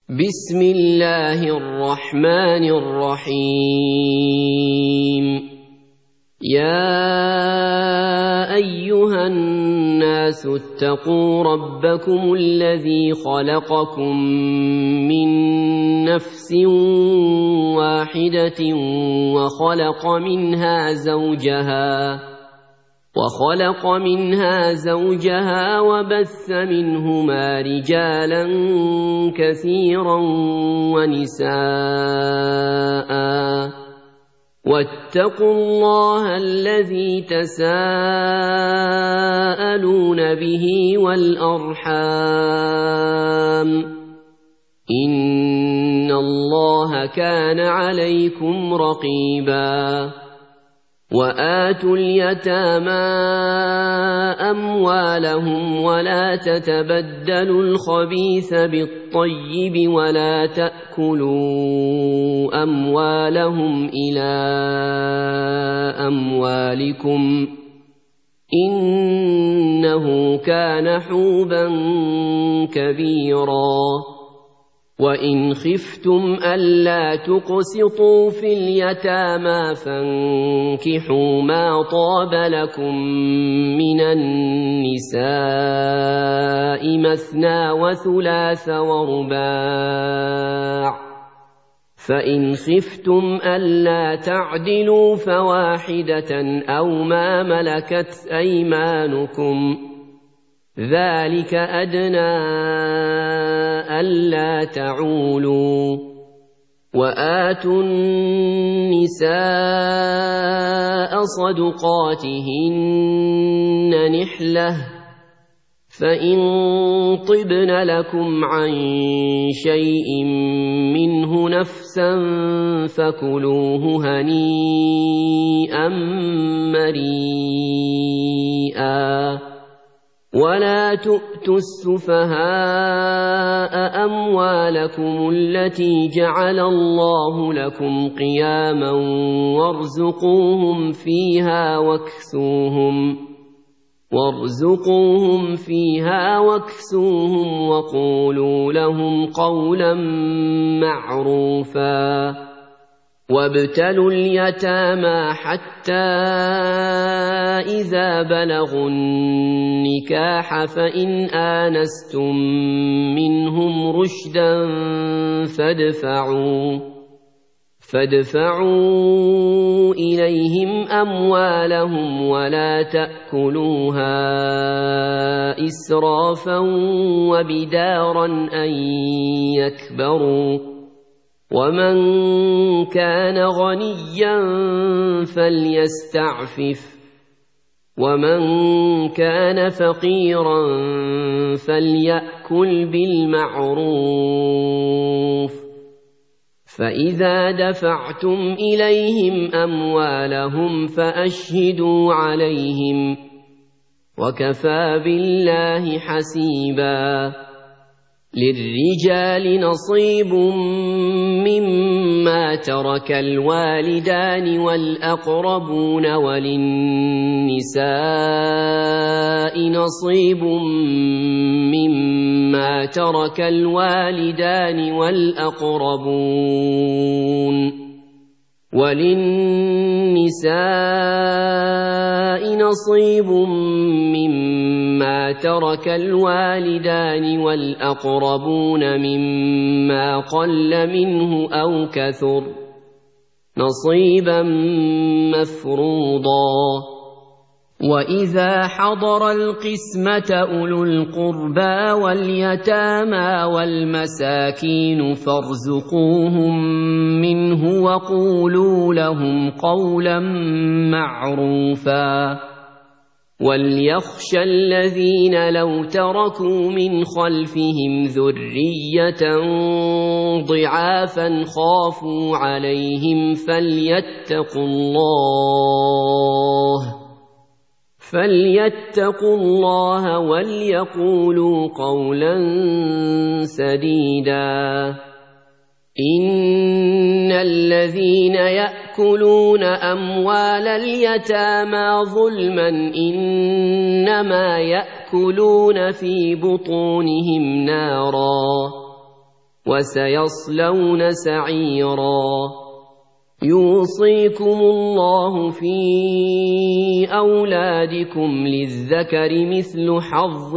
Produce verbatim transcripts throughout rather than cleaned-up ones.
بسم الله الرحمن الرحيم. يا أيها الناس اتقوا ربكم الذي خلقكم من نفس واحدة وخلق منها زوجها وخلق منها زوجها وبث منهما رجالا كثيرا ونساء واتقوا الله الذي تساءلون به والأرحام إن الله كان عليكم رقيبا. وآتوا اليتامى أموالهم ولا تتبدلوا الخبيث بالطيب ولا تأكلوا أموالهم إلى أموالكم إنه كان حوبا كبيرا. وإن خفتم ألا تقسطوا في اليتامى فانكحوا ما طاب لكم من النساء مثنى وثلاث ورباع، فإن خفتم ألا تعدلوا فواحدة أو ما ملكت أيمانكم ذلك أدنى ألا تعولوا. وآتوا النساء صدقاتهن نحلة فإن طبن لكم عن شيء منه نفسا فكلوه هنيئا مريئا. ولا تؤتوا السفهاء أموالكم التي جعل الله لكم قياما وارزقوهم فيها واكسوهم وارزقوهم فيها واكسوهم وقولوا لهم قولا معروفا. وابتلوا اليتامى حتى إذا بلغوا النكاح فإن آنستم منهم رشدا فادفعوا فادفعوا إليهم أموالهم ولا تأكلوها إسرافا وبدارا أن يكبروا. ومن كان غنيا فليستعفف ومن كان فقيرا فليأكل بالمعروف. فإذا دفعتم إليهم أموالهم فأشهدوا عليهم وكفى بالله حسيبا. للرجال نصيب مما ترك الوالدان والأقربون وللنساء نصيب مما ترك الوالدان والأقربون وللنساء نصيب مما ترك الوالدان والأقربون مما قل منه أو كثر نصيبا مفروضا. وإذا حضر القسمة أولو القربى واليتامى والمساكين فارزقوهم منه وقولوا لهم قولا معروفا. وليخشى الذين لو تركوا من خلفهم ذرية ضعافا خافوا عليهم فليتقوا الله فليتقوا الله وليقولوا قولا سديدا. إن الذين يأكلون أموال اليتامى ظلما إنما يأكلون في بطونهم نارا وسيصلون سعيرا يوصيكم الله في أولادكم للذكر مثل حظ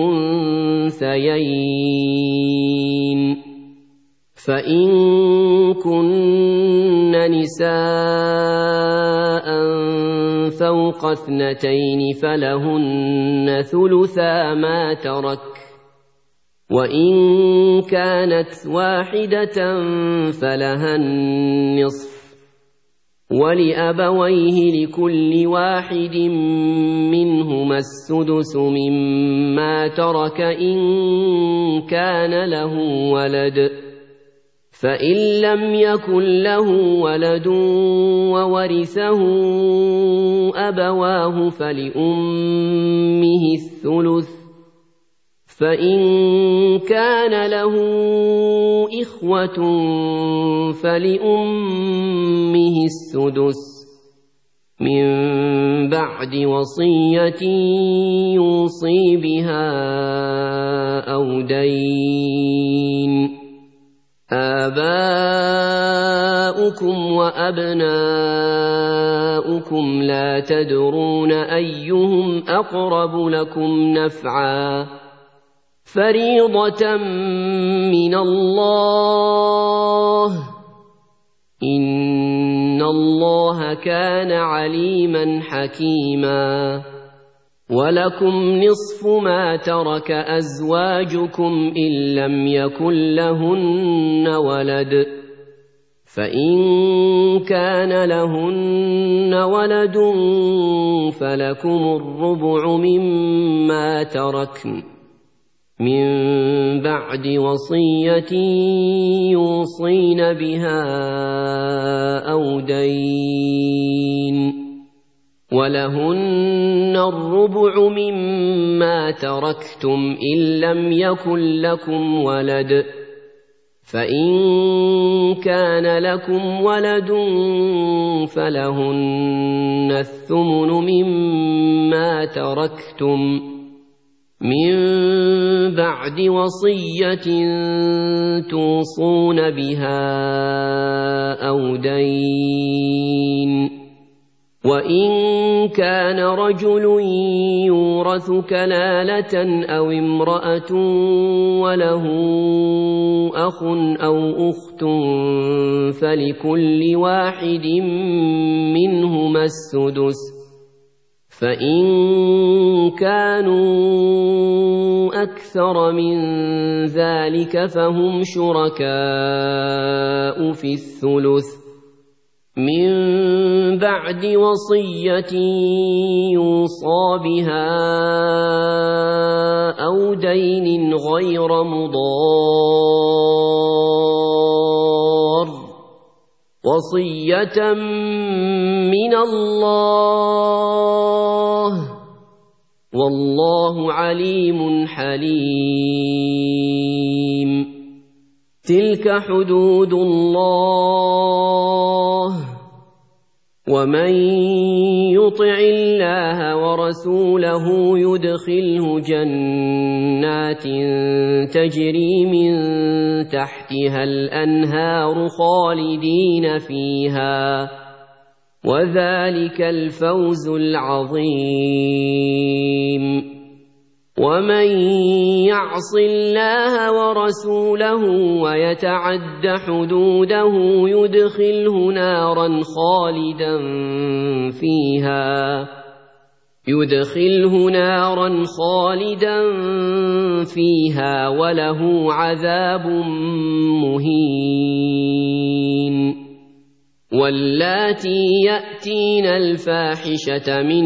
الأنثيين فإن كن نساء فوق اثنتين فلهن ثلثا ما ترك وإن كانت واحدة فلها النصف ولأبويه لكل واحد منهما السدس مما ترك إن كان له ولد فإن لم يكن له ولد وورثه أبواه فلأمه الثلث فإن كان له إخوة فلأمه السدس من بعد وصية يوصي بها أو دين آباؤكم وأبناؤكم لا تدرون أيهم أقرب لكم نفعا فريضة من الله إن الله كان عليما حكيما ولكم نصف ما ترك أزواجكم إن لم يكن لهن ولد فإن كان لهن ولد فلكم الربع مما تركن من بعد وصية يوصين بها أو دين ولهن الربع مما تركتم إن لم يكن لكم ولد فإن كان لكم ولد فلهن الثمن مما تركتم من بعد وصية توصون بها أو دين وإن كان رجل يورث كلالة أو امرأة وله أخ أو أخت فلكل واحد منهما السدس فإن كانوا أكثر من ذلك فهم شركاء في الثلث من بعد وصية يوصى بها أو دين غير مضار وصية من الله والله عليم حليم تلك حدود الله ومن يطع الله ورسوله يدخله جنات تجري من تحتها الأنهار خالدين فيها وذلك الفوز العظيم ومن يعص الله ورسوله ويتعد حدوده يدخله نارا خالدا فيها يدخله نارا خالدا فيها وله عذاب مهين واللاتي يأتين الفاحشة من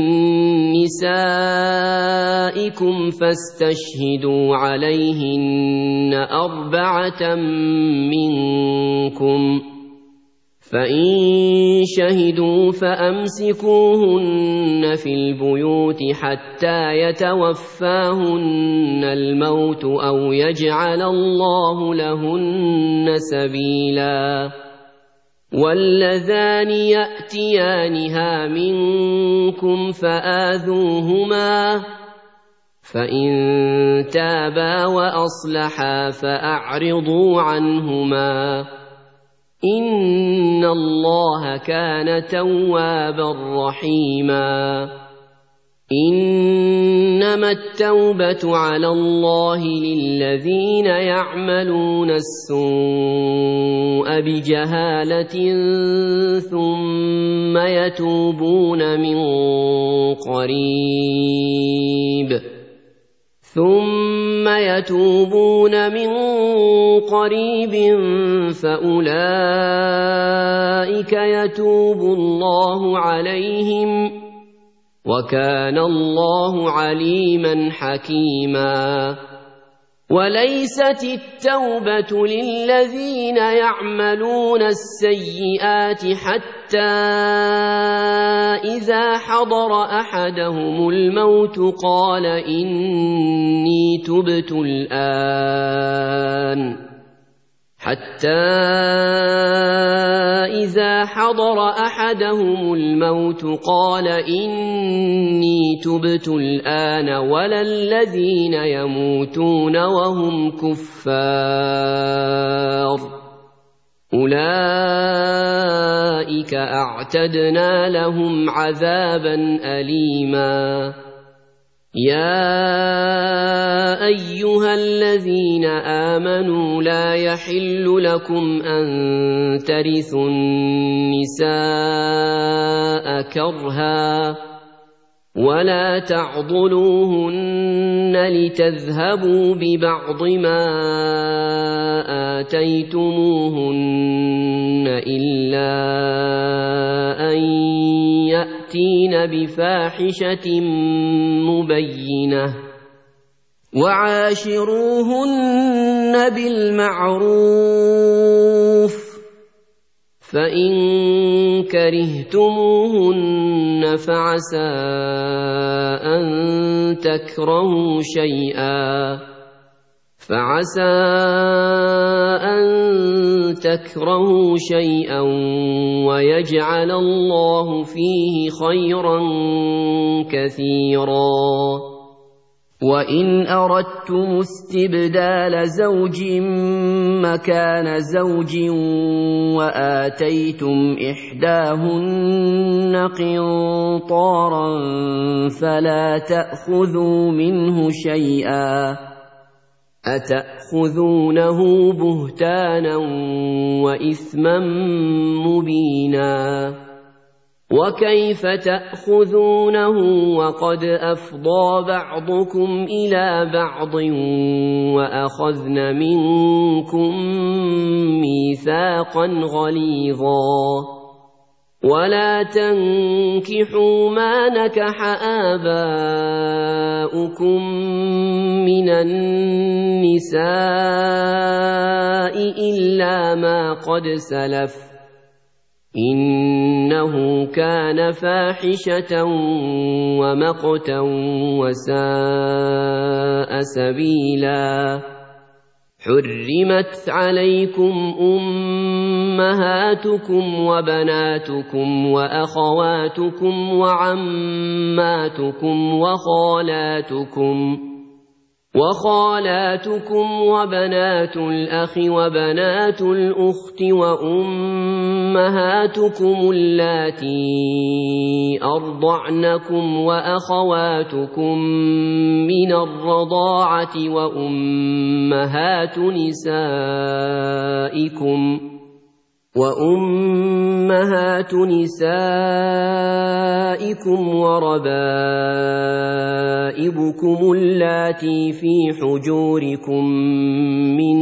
نسائكم فاستشهدوا عليهن أربعة منكم فإن شهدوا فأمسكوهن في البيوت حتى يتوفاهن الموت أو يجعل الله لهن سبيلا واللذان يأتيانها منكم فآذوهما فإن تابا وأصلحا فأعرضوا عنهما إن الله كان توابا رحيما إنما التوبة على الله للذين يعملون السوء بجهالة ثم يتوبون من قريب ثم يتوبون من قريب فأولئك يتوب الله عليهم وكان الله عليما حكيما وليست التوبة للذين يعملون السيئات حتى إذا حضر أحدهم الموت قال إني تبت الآن حتى إذا حضر أحدهم الموت قال إني تبت الآن ولا الذين يموتون وهم كفار أولئك أعتدنا لهم عذابا أليما يا أيها الذين آمنوا لا يحل لكم أن ترثوا النساء كرها ولا تعضلوهن لتذهبوا ببعض ما آتيتموهن إلا أن يأتين بفاحشة مبينة وعاشروهن بالمعروف فإن كرهتموهن فعسى أن تكرهوا شيئا فعسى أن تكرهوا شيئا ويجعل الله فيه خيرا كثيرا وإن أردتم استبدال زوج مكان زوج وآتيتم إحداهن قنطارا فلا تأخذوا منه شيئا أتأخذونه بهتانا وإثما مبينا وكيف تأخذونه وقد أفضى بعضكم إلى بعض وأخذن منكم ميثاقا غليظا ولا تنكحوا ما نكح آباؤكم من النساء إلا ما قد سلف إنه كان فاحشة ومقتا وساء سبيلا حرمت عليكم أمهاتكم وبناتكم وأخواتكم وعماتكم وخالاتكم وخالاتكم وبنات الأخ وبنات الأخت وأمهاتكم اللاتي أرضعنكم وأخواتكم من الرضاعة وأمهات نسائكم وأمهات نسائكم وربائبكم اللاتي في حجوركم من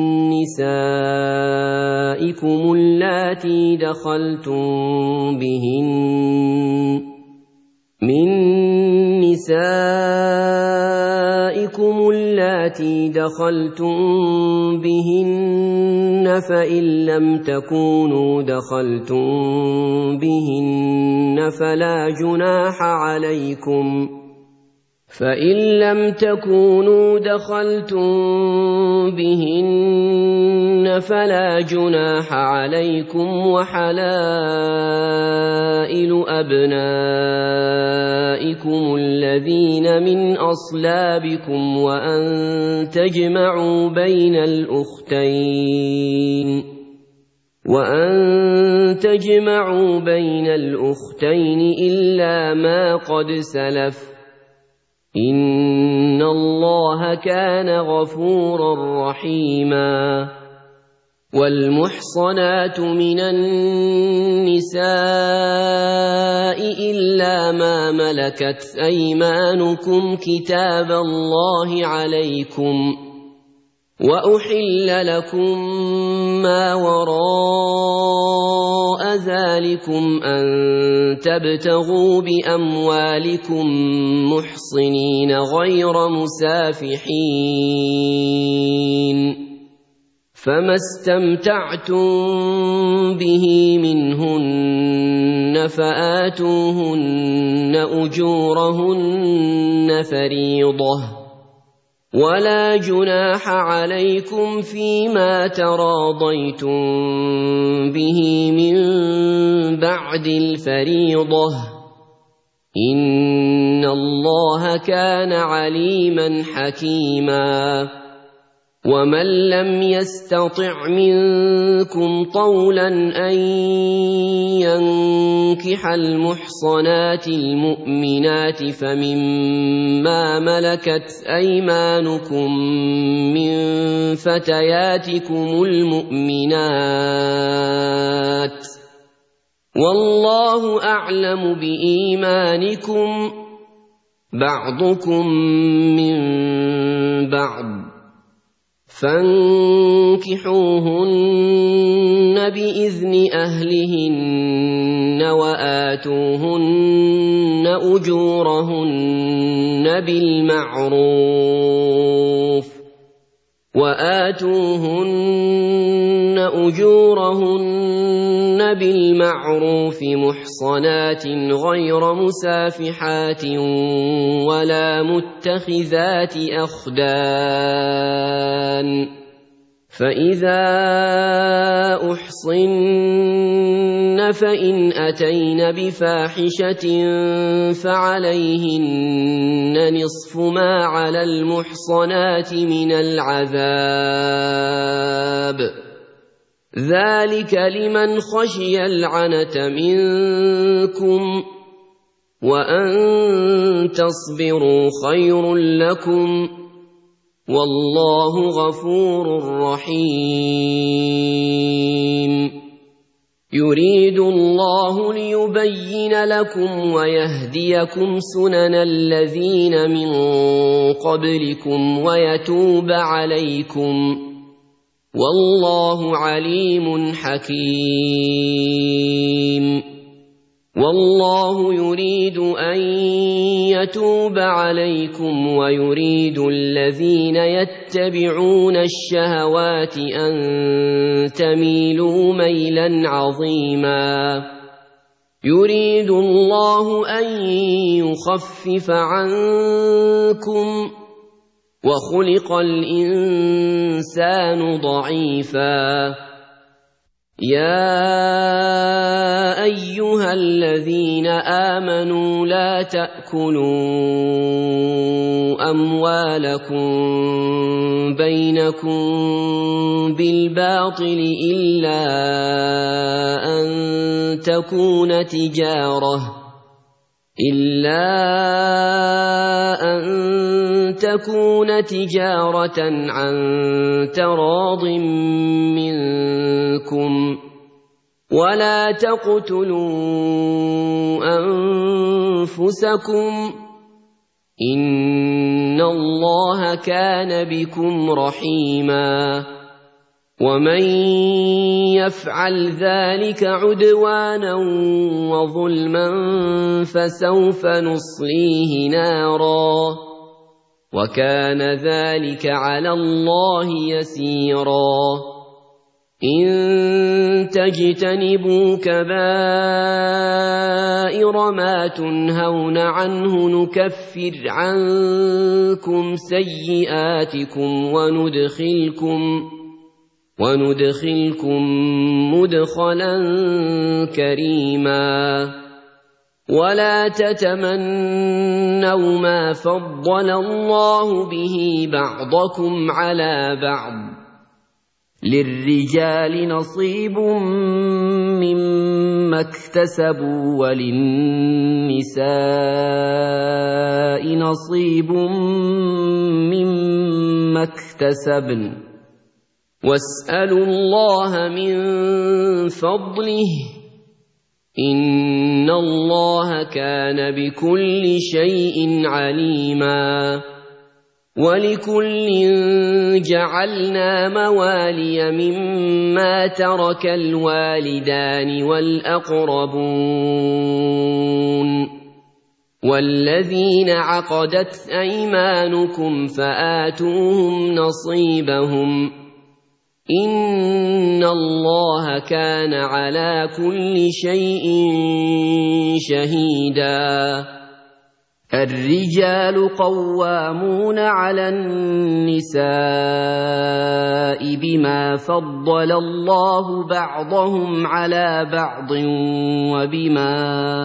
نسائكم اللاتي دخلتم بهن من نسائكم اللاتي دخلتم بهن فإن لم تكونوا دخلتم بهن فلا جناح عليكم فإن لم تكونوا دخلتم بهن تخافون فلا جناح عليكم وحلائل أبنائكم الذين من أصلابكم وأن تجمعوا بين الأختين وأن تجمعوا بين الأختين إلا ما قد سلف إن الله كان غفورا رحيما. والمحصنات من النساء إلا ما ملكت أيمانكم كتاب الله عليكم وأحل لكم ما وراء ذلكم أن تبتغوا بأموالكم محصنين غير مسافحين فما استمتعتم به منهن فآتوهن أجورهن فريضة ولا جناح عليكم فيما تراضيتم به من بعد الفريضة إن الله كان عليما حكيما. ومن لم يستطع منكم طولا أن ينكح المحصنات المؤمنات فمما ملكت أيمانكم من فتياتكم المؤمنات والله أعلم بإيمانكم بعضكم من بعض فانكحوهن بإذن أهلهن وآتوهن أجورهن بالمعروف وآتوهن أجورهن بالمعروف محصنات غير مسافحات ولا متخذات أخدان فإذا أحصن فإن أتين بفاحشة فعليهن نصف ما على المحصنات من العذاب ذلك لمن خشي العنة منكم وأن تصبروا خير لكم والله غفور رحيم. يريد الله ليبين لكم ويهديكم سنن الذين من قبلكم ويتوب عليكم والله عليم حكيم. والله يريد أن يتوب عليكم ويريد الذين يتبعون الشهوات أن تميلوا ميلا عظيما. يريد الله أن يخفف عنكم وخلق الإنسان ضعيفا. يا أيها الذين آمنوا لا تأكلوا أموالكم بينكم بالباطل إلا أن تكون تجارة إلا أن تكون تجارة عن تراض منكم ولا تقتلوا أنفسكم إن الله كان بكم رحيما. ومن يفعل ذلك عدوانا وظلما فسوف نصليه نارا وكان ذلك على الله يسيرا. إن تجتنبوا كبائر ما تنهون عنه نكفر عنكم سيئاتكم وندخلكم وندخلكم مدخلا كريما ولا تتمنوا ما فضل الله به بعضكم على بعض للرجال نصيب مما اكتسبوا وللنساء نصيب مما اكتسبن واسألوا الله من فضله إن الله كان بكل شيء عليما ولكل جعلنا موالي مما ترك الوالدان والأقربون والذين عقدت أيمانكم فآتوهم نصيبهم إن الله كان على كل شيء شهيدا الرجال قوامون على النساء بما فضل الله بعضهم على بعض وبما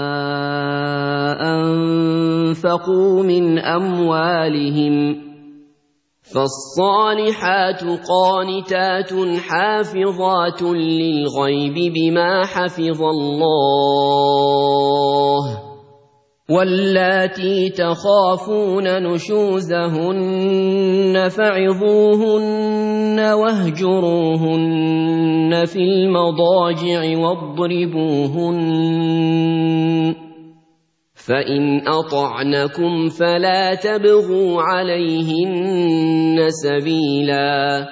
أنفقوا من أموالهم فالصالحات قانتات حافظات للغيب بما حفظ الله واللاتي تخافون نشوزهن فعظوهن واهجروهن في المضاجع واضربوهن فإن أطعنكم فلا تبغوا عليهن سبيلا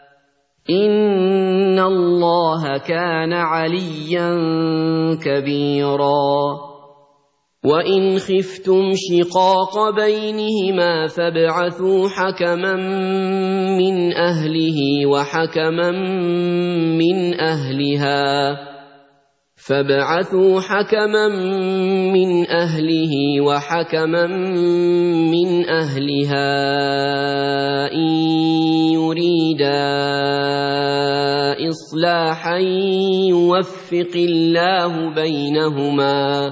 إن الله كان عليا كبيرا وإن خفتم شقاق بينهما فابعثوا حكما من أهله وحكما من أهلها فابعثوا حكما من أهله وحكما من أهلها إن يريدا إصلاحا يوفق الله بينهما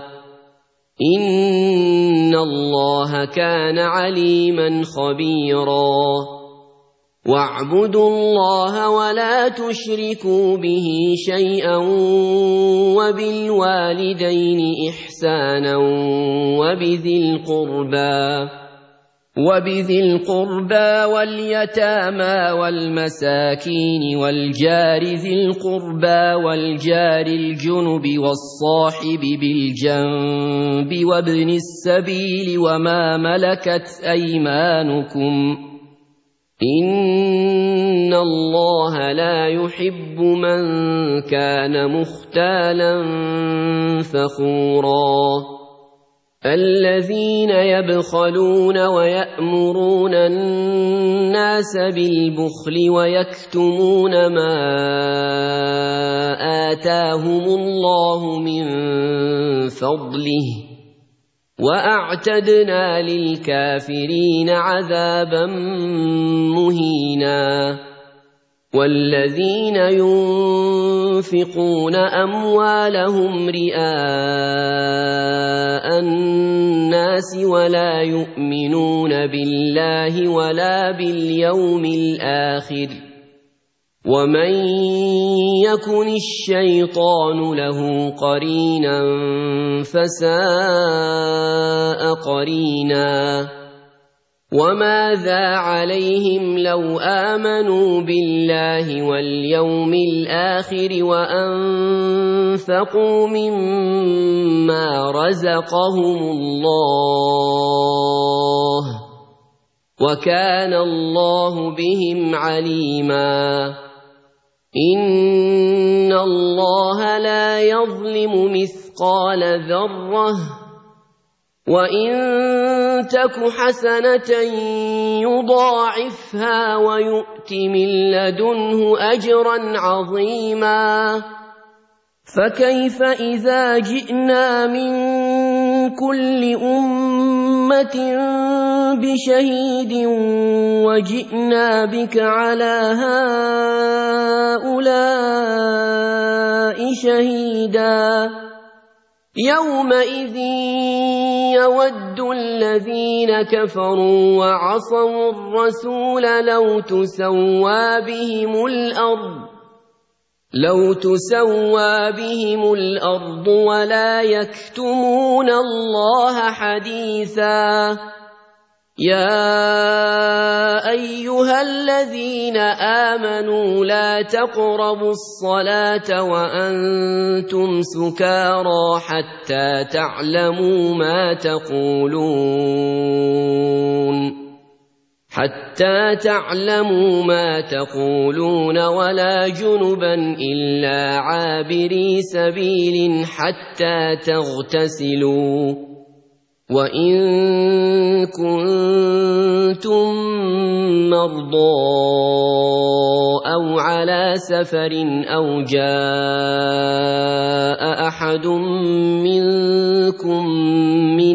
إن الله كان عليما خبيرا واعبدوا الله ولا تشركوا به شيئا وبالوالدين إحسانا وبذي القربى وبذي القربى واليتامى والمساكين والجار ذي القربى والجار الجنب والصاحب بالجنب وابن السبيل وما ملكت أيمانكم إن الله لا يحب من كان مختالا فخورا الذين يبخلون ويأمرون الناس بالبخل ويكتمون ما آتاهم الله من فضله وأعتدنا للكافرين عذابا مهينا والذين ينفقون أموالهم رئاء الناس ولا يؤمنون بالله ولا باليوم الآخر ومن يكن الشيطان له قرينا فساء قرينا وماذا عليهم لو آمنوا بالله واليوم الآخر وأنفقوا مما رزقهم الله وكان الله بهم عليما إن الله لا يظلم مثقال ذرة وإن تك حسنة يضاعفها ويؤت من لدنه أجرا عظيما فكيف إذا جئنا من كل أمة بشهيد وجئنا بك على هؤلاء هؤلاء شهيدا يومئذ يود الذين كفروا وعصوا الرسول لو تسوى بهم الأرض لو تسوى بهم الأرض ولا يكتمون الله حديثا يا أيها الذين آمنوا لا تقربوا الصلاة وأنتم سكارى حتى تعلموا ما تقولون حتى تعلموا ما تقولون ولا جنبا إلا عابري سبيل حتى تغتسلوا وإن كنتم مرضى أو على سفر أو جاء أحد منكم من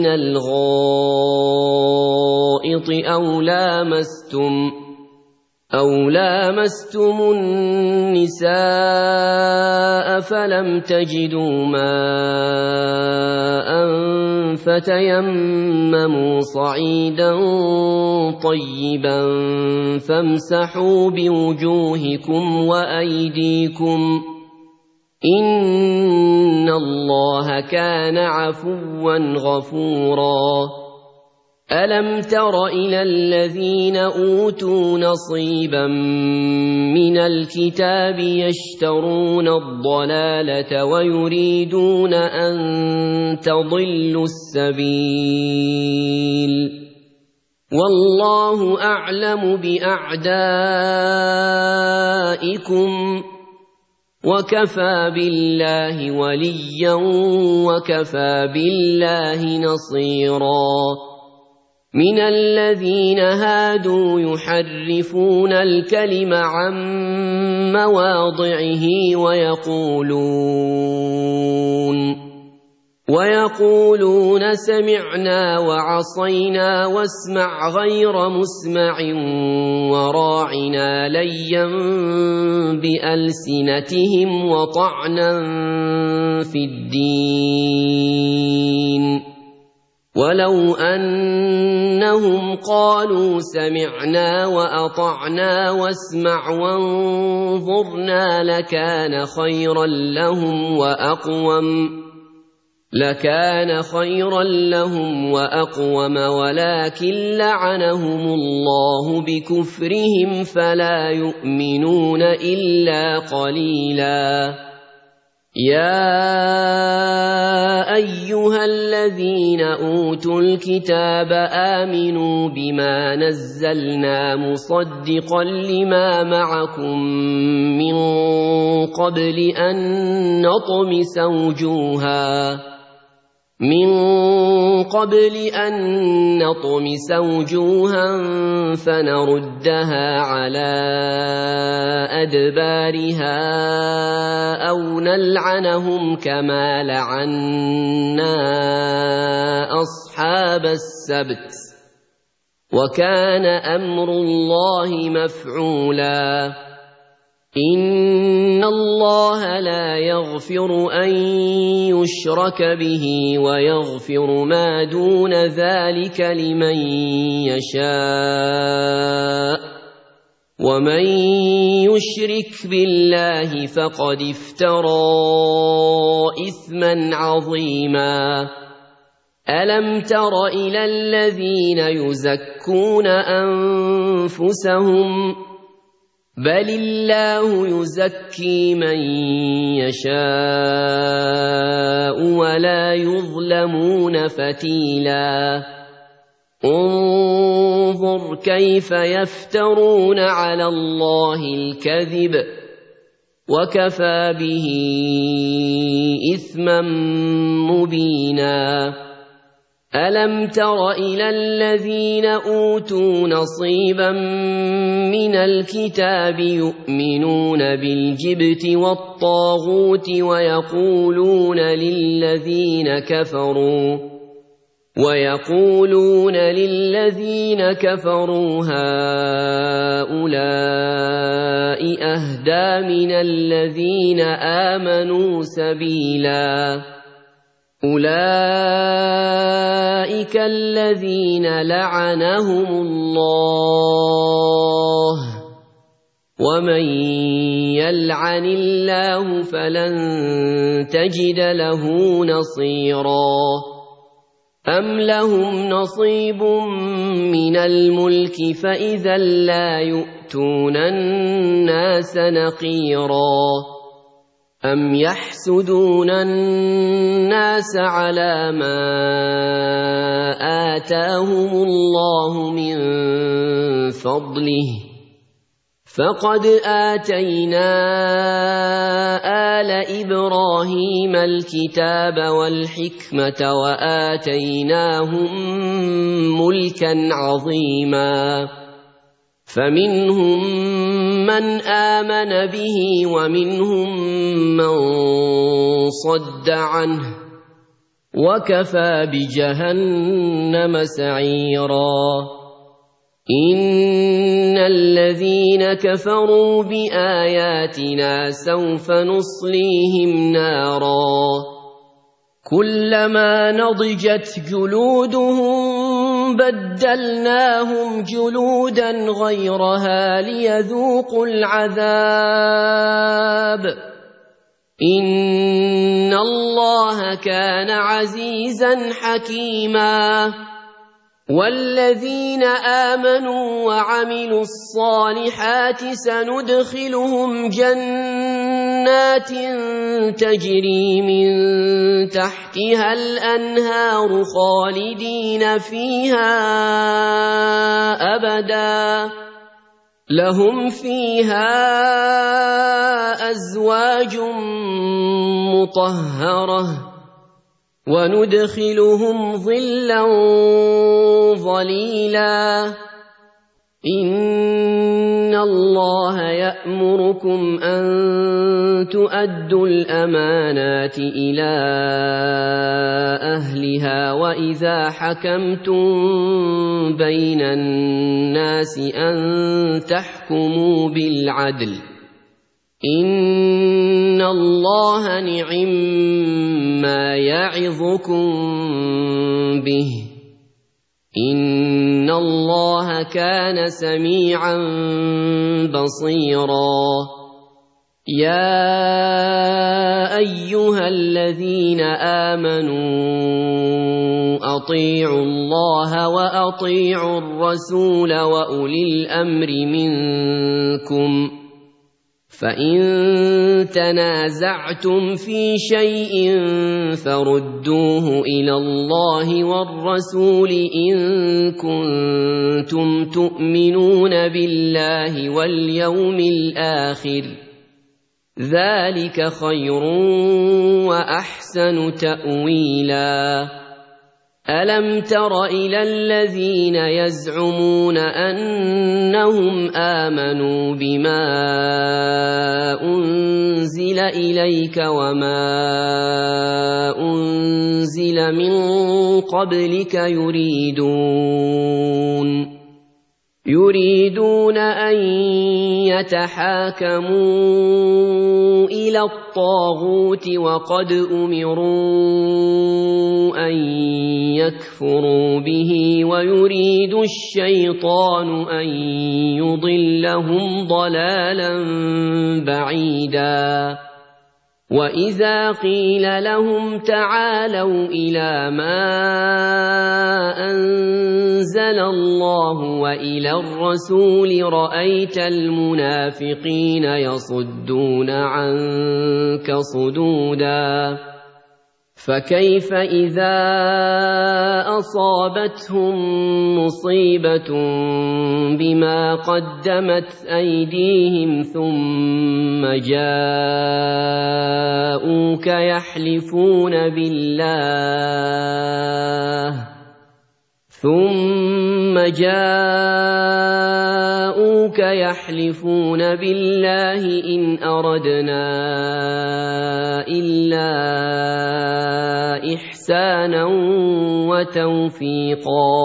الغائط أو لامستم أو لامستم النساء فلم تجدوا ماء فتيمموا صعيدا طيبا فامسحوا بوجوهكم وأيديكم إن الله كان عفوا غفورا ألم تر إلى الذين أوتوا نصيبا من الكتاب يشترون الضلالة ويريدون أن تضلوا السبيل والله أعلم بأعدائكم وكفى بالله وليا وكفى بالله نصيرا من الذين هادوا يحرفون الكلم عن مواضعه ويقولون ويقولون سمعنا وعصينا واسمع غير مسمع وراعنا ليا بألسنتهم وطعنا في الدين ولو أنهم قالوا سمعنا وأطعنا واسمع وانظرنا لكان خيرا لهم وأقوم لكان خيرا لهم وأقوم ولكن لعنهم الله بكفرهم فلا يؤمنون إلا قليلا يا أيها الذين أوتوا الكتاب آمنوا بما نزلنا مصدقا لما معكم من قبل أن نطمس وجوها من قبل أن نطمس وجوها فنردها على أدبارها أو نلعنهم كما لعنا أصحاب السبت وكان أمر الله مفعولا إن الله لا يغفر أن يشرك به ويغفر ما دون ذلك لمن يشاء ومن يشرك بالله فقد افترى إثما عظيما ألم تر إلى الذين يزكون أنفسهم بل الله يزكي من يشاء ولا يظلمون فتيلا انظر كيف يفترون على الله الكذب وكفى به إثما مبينا ألم تر إلى الذين أوتوا نصيبا من الكتاب يؤمنون بالجبت والطاغوت ويقولون للذين كفروا ويقولون للذين كفروا هؤلاء أهدى من الذين آمنوا سبيلا أولئك الذين لعنهم الله ومن يلعن الله فلن تجد له نصيرا أم لهم نصيب من الملك فإذا لا يؤتون الناس نقيرا أم يحسدون الناس على ما آتاهم الله من فضله فقد آتينا آل إبراهيم الكتاب والحكمة وآتيناهم ملكا عظيما فمنهم من آمن به ومنهم من صد عنه وكفى بجهنم سعيرا إن الذين كفروا بآياتنا سوف نصليهم نارا كلما نضجت جلودهم بدلناهم جلودا غيرها ليذوقوا العذاب إن الله كان عزيزا حكيما والذين آمنوا وعملوا الصالحات سندخلهم جنات تجري من تحتها الأنهار خالدين فيها أبدا لهم فيها أزواج مطهرة وندخلهم ظلا ظليلا إن الله يأمركم أن تؤدوا الأمانات إلى أهلها وإذا حكمتم بين الناس أن تحكموا بالعدل إن الله نعم ما يعظكم به إن الله كان سميعا بصيرا يا أيها الذين آمنوا أطيعوا الله وأطيعوا الرسول وأولي الأمر منكم فإن تنازعتم في شيء فردوه إلى الله والرسول إن كنتم تؤمنون بالله واليوم الآخر ذلك خير وأحسن تأويلا ألم تر إلى الذين يزعمون أنهم آمنوا بما أنزل إليك وما أنزل من قبلك يريدون يريدون أن يتحاكموا إلى الطاغوت وقد أمروا أن يكفروا به ويريد الشيطان أن يضلهم ضلالا بعيدا وإذا قيل لهم تعالوا إلى ما أنزل الله وإلى الرسول رأيت المنافقين يصدون عنك صدودا فكيف إذا أصابتهم مصيبة بما قدمت أيديهم ثم جاءوك يحلفون بالله ثم جاءوك يحلفون بالله إن أردنا إلا إحسانا وتوفيقا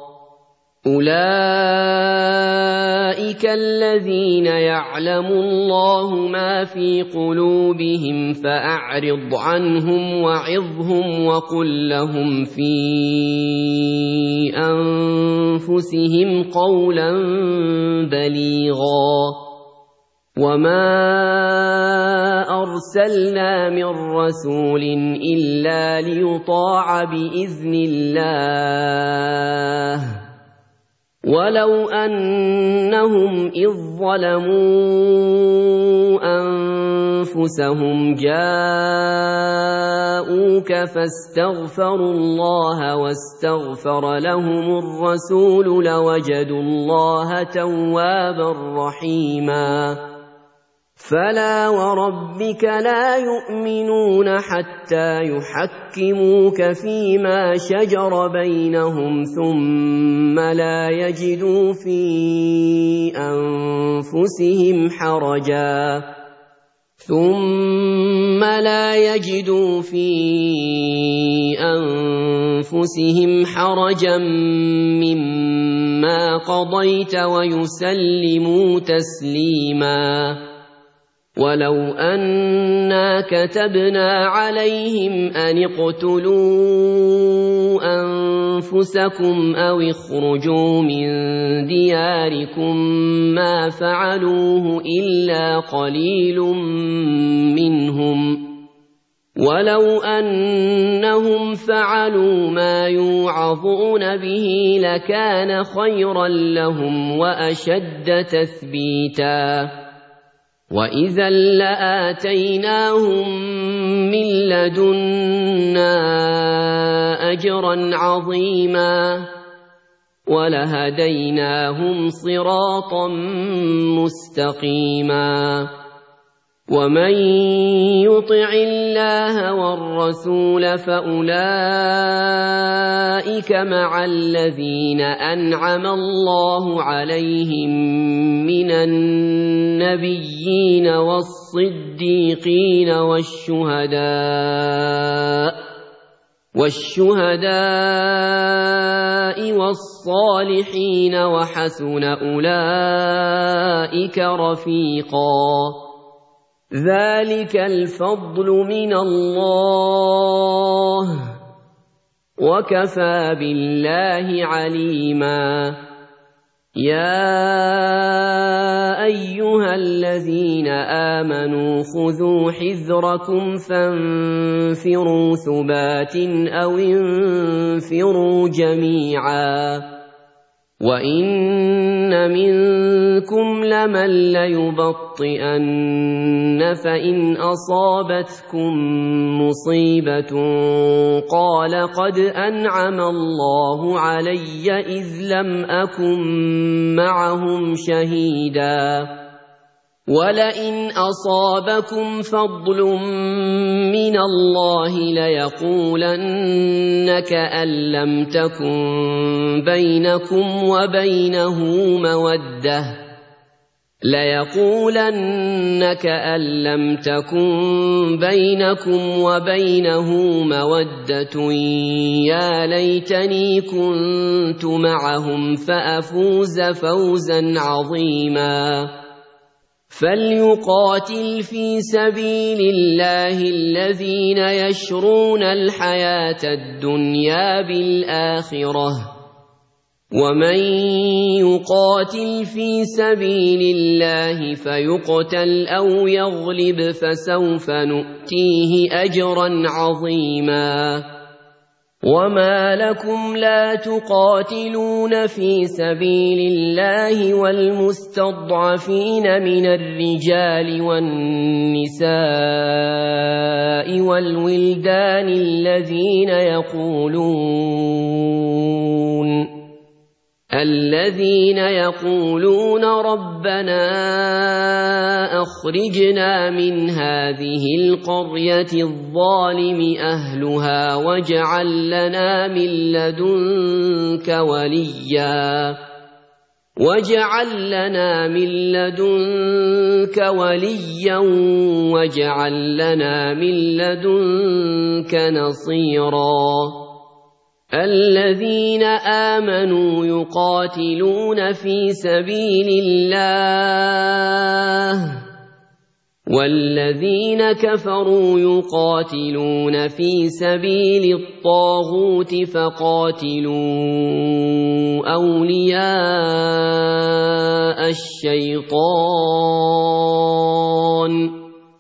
أولئك الذين يعلم الله ما في قلوبهم فأعرض عنهم وعظهم وقل لهم في أنفسهم قولا بليغا وما أرسلنا من رسول إلا ليطاع بإذن الله ولو أنهم إذ ظلموا أنفسهم جاءوك فاستغفروا الله واستغفر لهم الرسول لوجدوا الله توابا رحيما فلا وربك لا يؤمنون حتى يحكموك فيما شجر بينهم ثم لا يجدوا في أنفسهم حرجا ثم لا يجدوا في أنفسهم حرجا مما قضيت ويسلموا تسليما ولو أنا كتبنا عليهم أن اقتلوا أنفسكم أو اخرجوا من دياركم ما فعلوه إلا قليل منهم ولو أنهم فعلوا ما يوعظون به لكان خيرا لهم وأشد تثبيتا وإذا لآتيناهم من لدنا أجرا عظيما ولهديناهم صراطا مستقيما ومن يطع الله والرسول فأولئك مع الذين أنعم الله عليهم من النبيين والصديقين والشهداء والشهداء والصالحين وحسن أولئك رفيقا ذلك الفضل من الله وكفى بالله عليما يا أيها الذين آمنوا خذوا حذركم فانفروا ثبات أو انفروا جميعا وإن منكم لمن ليبطئن فإن أصابتكم مصيبة قال قد أنعم الله علي إذ لم أكن معهم شهيدا ولئن أصابكم فضل من الله ليقولن كأن لم تكن بينكم وبينه مودة ليقولن كأن لم تكن بينكم وبينه مودة يا ليتني كنت معهم فأفوز فوزا عظيما فليقاتل في سبيل الله الذين يشرون الحياة الدنيا بالآخرة ومن يقاتل في سبيل الله فيقتل أو يغلب فسوف نؤتيه أجرا عظيما وما لكم لا تقاتلون في سبيل الله والمستضعفين من الرجال والنساء والولدان الذين يقولون الذين يقولون ربنا أخرجنا من هذه القرية الظالم أهلها واجعل لنا من لدنك وليا واجعل لنا من لدنك وليا واجعل لنا من لدنك نصيرا الذين آمنوا يقاتلون في سبيل الله والذين كفروا يقاتلون في سبيل الطاغوت فقاتلوا أولياء الشيطان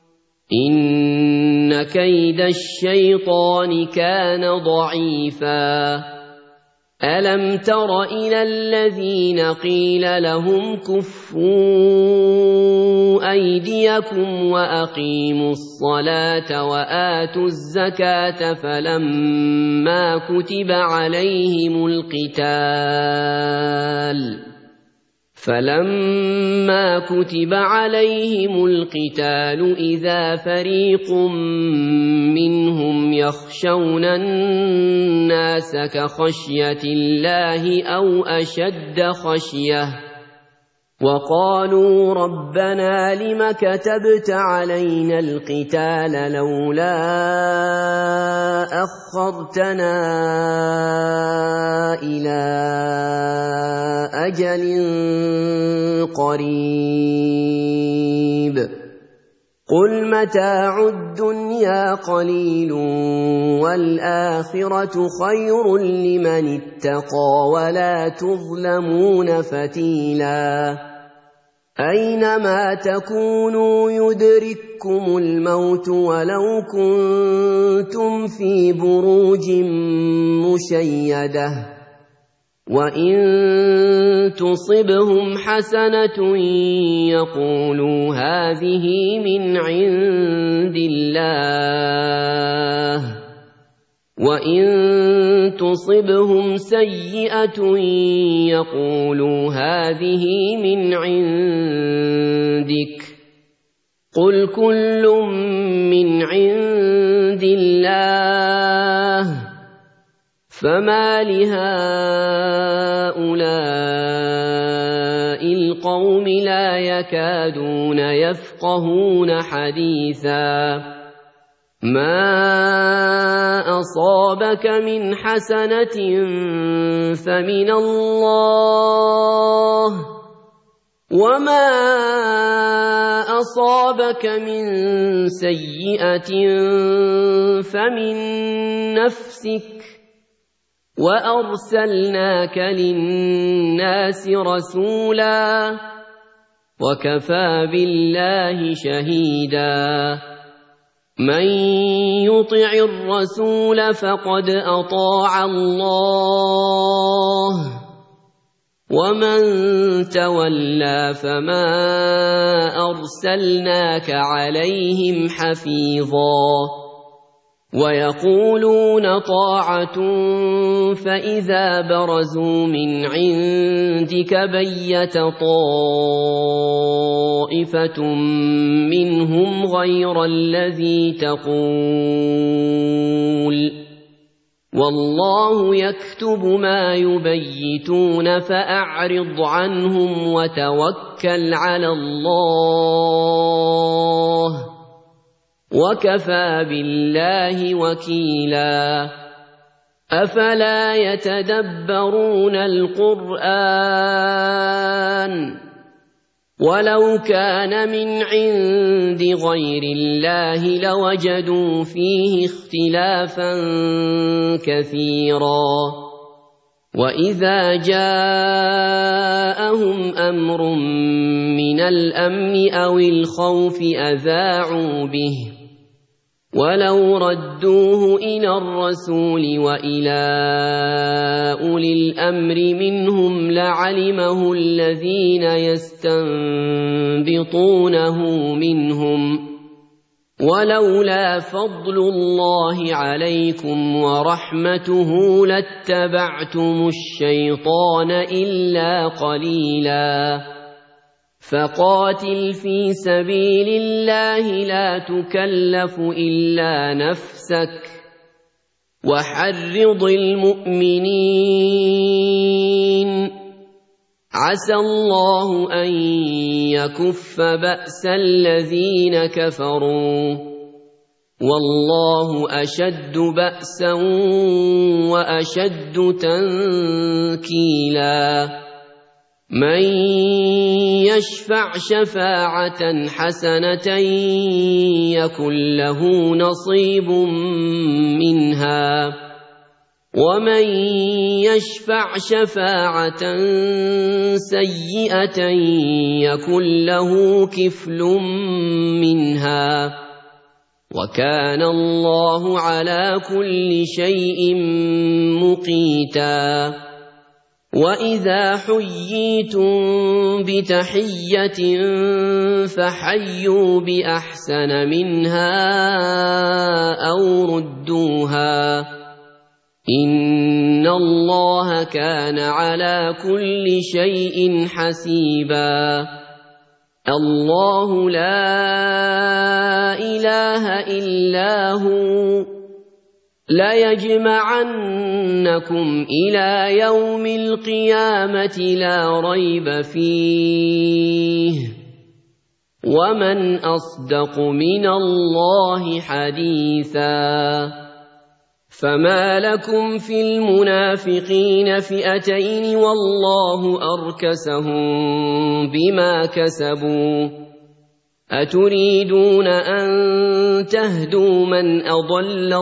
إن كيد الشيطان كان ضعيفا ألم تر إلى الذين قيل لهم كفوا أيديكم وأقيموا الصلاة وآتوا الزكاة فلما كتب عليهم القتال فلما كتب عليهم القتال إذا فريق منهم يخشون الناس كخشية الله أو أشد خشية وقالوا ربنا لم كتبت علينا القتال لولا أخرتنا إلى أجل قريب قل متاع الدنيا قليل والآخرة خير لمن اتقى ولا تظلمون فتيلا أينما تكونوا يدرككم الموت ولو كنتم في بروج مشيدة وإن تصبهم حسنة يقولوا هذه من عند الله وإن تصبهم سيئة يقولوا هذه من عندك قل كل من عند الله فما لهؤلاء القوم لا يكادون يفقهون حديثا ما أصابك من حسنة فمن الله وما أصابك من سيئة فمن نفسك وأرسلناك للناس رسولا وكفى بالله شهيدا من يطع الرسول فقد أطاع الله ومن تولى فما أرسلناك عليهم حفيظا ويقولون طاعة فإذا برزوا من عندك بيت طائفة منهم غير الذي تقول والله يكتب ما يبيتون فأعرض عنهم وتوكل على الله وكفى بالله وكيلا أفلا يتدبرون القرآن ولو كان من عند غير الله لوجدوا فيه اختلافا كثيرا وإذا جاءهم أمر من الأمن أو الخوف أذاعوا به ولو ردوه إلى الرسول وإلى أولي الأمر منهم لعلمه الذين يستنبطونه منهم ولولا فضل الله عليكم ورحمته لاتبعتم الشيطان إلا قليلا فقاتل في سبيل الله لا تكلف إلا نفسك وحرض المؤمنين عسى الله أن يكف بأس الذين كفروا والله أشد بأسا وأشد تنكيلا من يشفع شفاعة حسنة يكن له نصيب منها ومن يشفع شفاعة سيئة يكن له كفل منها وكان الله على كل شيء مقيتا وإذا حييتم بتحية فحيوا بأحسن منها أو ردوها إن الله كان على كل شيء حسيبا الله لا إله إلا هو ليجمعنكم إلى يوم القيامة لا ريب فيه ومن أصدق من الله حديثا فما لكم في المنافقين فئتين والله أركسهم بما كسبوا أتريدون أن تهدوا من أضل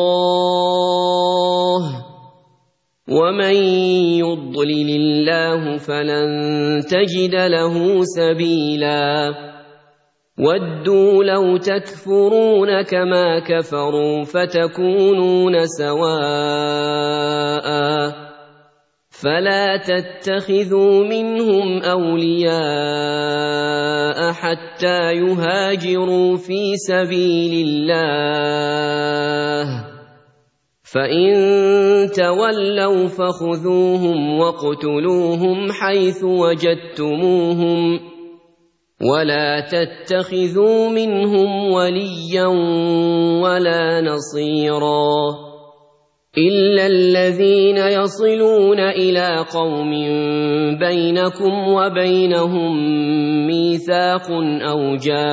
الله ومن يضلل الله فلن تجد له سبيلا ودوا لو تكفرون كما كفروا فتكونون سواء فلا تتخذوا منهم أولياء حتى يهاجروا في سبيل الله فإن تولوا فخذوهم واقتلوهم حيث وجدتموهم ولا تتخذوا منهم وليا ولا نصيرا إلا الذين يصلون إلى قوم بينكم وبينهم ميثاق أو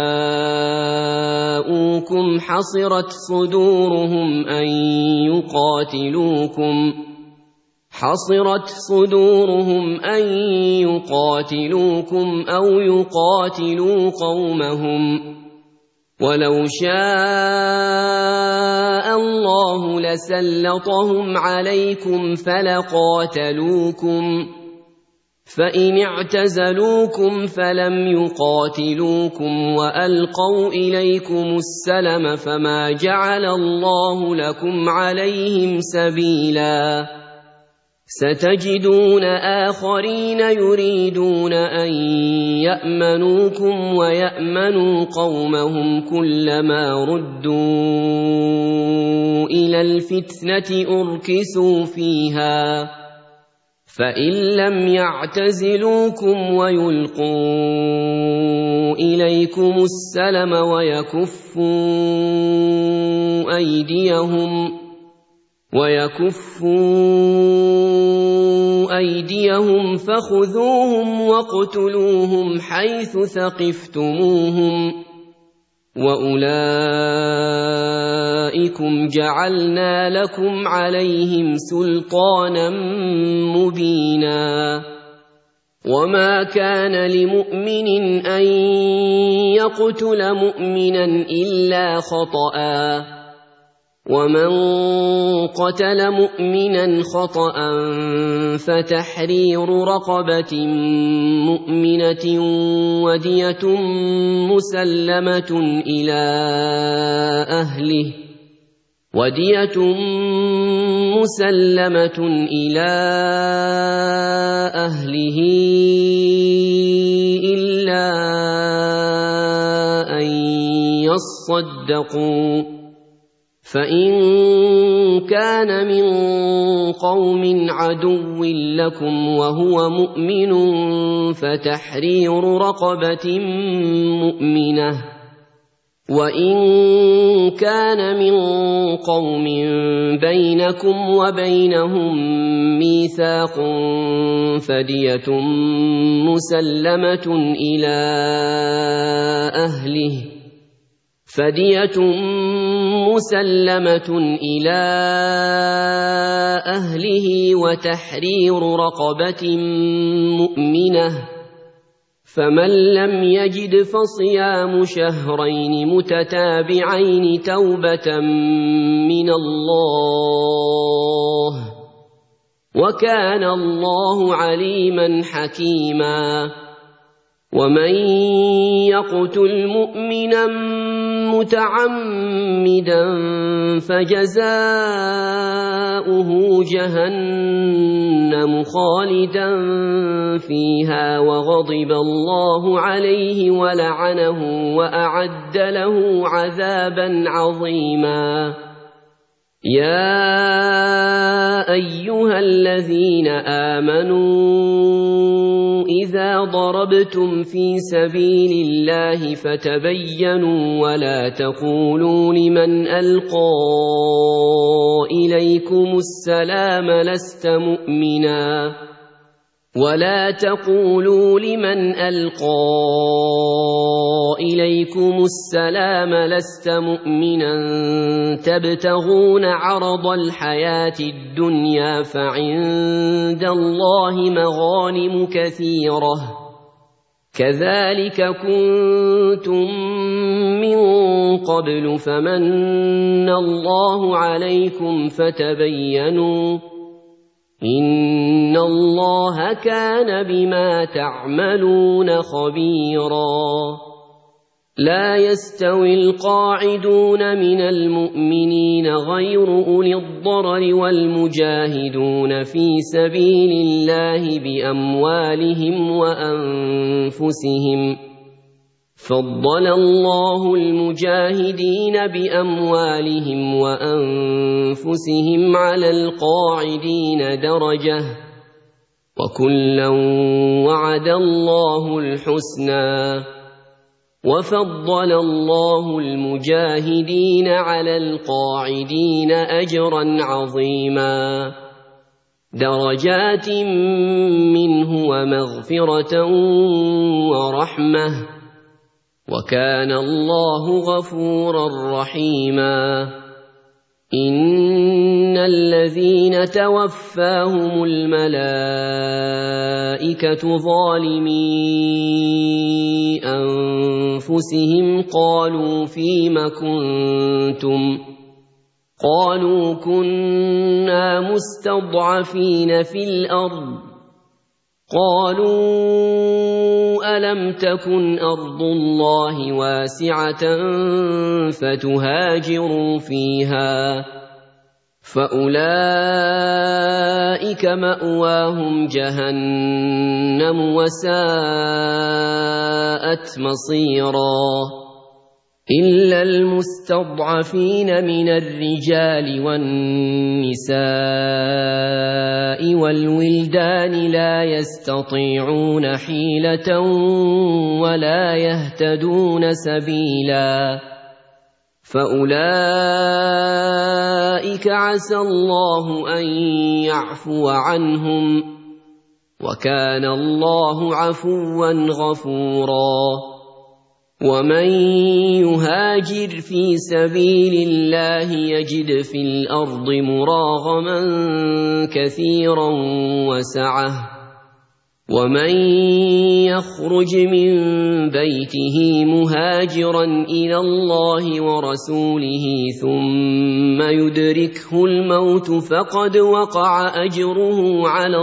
جاءوكم حصرت صدورهم أن يقاتلوكم حصرت صدورهم أن يقاتلوكم أو يقاتلوا قومهم ولو شاء الله لسلطهم عليكم فلقاتلوكم فإن اعتزلوكم فلم يقاتلوكم وألقوا إليكم السلم فما جعل الله لكم عليهم سبيلا ستجدون آخرين يريدون أن يأمنوكم ويأمنوا قومهم كلما ردوا إلى الفتنة أركسوا فيها فإن لم يعتزلوكم ويلقوا إليكم السلم ويكفوا أيديهم ويكفوا أيديهم فخذوهم واقتلوهم حيث ثقفتموهم وأولئكم جعلنا لكم عليهم سلطانا مبينا وما كان لمؤمن أن يقتل مؤمنا إلا خطأ ومن قتل مؤمنا خطأ فتحرير رقبة مؤمنة ودية مسلمة إلى أهله ودية مسلمة إلى أهله إلا أن يصدقوا فإن كان من قوم عدو لكم وهو مؤمن فتحرير رقبة مؤمنة وإن كان من قوم بينكم وبينهم ميثاق فدية مسلمة إلى أهله فدية مسلمة إلى أهله وتحرير رقبة مؤمنة فمن لم يجد فصيام شهرين متتابعين توبة من الله وكان الله عليما حكيما ومن يقتل مؤمنا متعمدا فجزاؤه جهنم خالدا فيها وغضب الله عليه ولعنه وأعد له عذابا عظيما يا أيها الذين آمنوا إذا ضربتم في سبيل الله فتبينوا ولا تقولوا لمن ألقى إليكم السلام لست مؤمنا ولا تقولوا لمن ألقى إليكم السلام لست مؤمنا تبتغون عرض الحياة الدنيا فعند الله مغانم كثيرة كذلك كنتم من قبل فمن الله عليكم فتبينوا إن الله كان بما تعملون خبيرا لا يستوي القاعدون من المؤمنين غير أولي الضرر والمجاهدون في سبيل الله بأموالهم وأنفسهم فضل الله المجاهدين بأموالهم وأنفسهم على القاعدين درجة وكلا وعد الله الحسنى وفضل الله المجاهدين على القاعدين أجرا عظيما درجات منه ومغفرة ورحمة وكان الله غفورا رحيما إن الذين توفاهم الملائكة ظالمي أنفسهم قالوا فيم كنتم قالوا كنا مستضعفين في الأرض قالوا ألم تكن أرض الله واسعة فتهاجروا فيها فأولئك مأواهم جهنم وساءت مصيرا إلا المستضعفين من الرجال والنساء والولدان لا يستطيعون حيلة ولا يهتدون سبيلا فأولئك عسى الله أن يعفو عنهم وكان الله عفوا غفورا ومن يهاجر في سبيل الله يجد في الأرض مراغما كثيرا وسعة ومن يخرج من بيته مهاجرا إلى الله ورسوله ثم يدركه الموت فقد وقع أجره على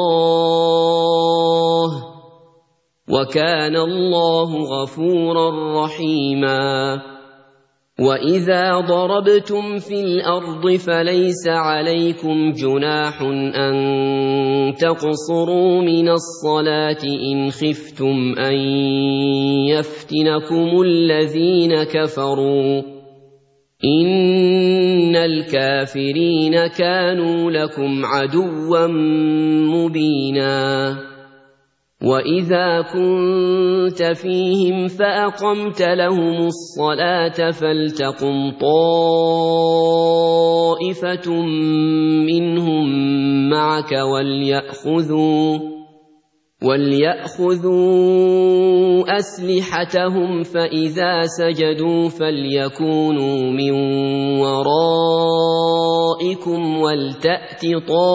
الله وكان الله غفورا رحيما وَإِذَا ضَرَبْتُمْ فِي الْأَرْضِ فَلَيْسَ عَلَيْكُمْ جُنَاحٌ أَن تَقْصُرُوا مِنَ الصَّلَاةِ إِنْ خِفْتُمْ أَن يَفْتِنَكُمُ الَّذِينَ كَفَرُوا إِنَّ الْكَافِرِينَ كَانُوا لَكُمْ عَدُوًّا مُبِينًا وَإِذَا كُنتَ فِيهِمْ فَأَقَمْتَ لَهُمُ الصَّلَاةَ فَلْتَقُمْ طَائِفَةٌ مِّنْهُم مَّعَكَ وَلْيَأْخُذُوا وَلْيَأْخُذُوا أَسْلِحَتَهُمْ فَإِذَا سَجَدُوا فَلْيَكُونُوا مِن وَرَائِكُمْ وَلْتَأْتِ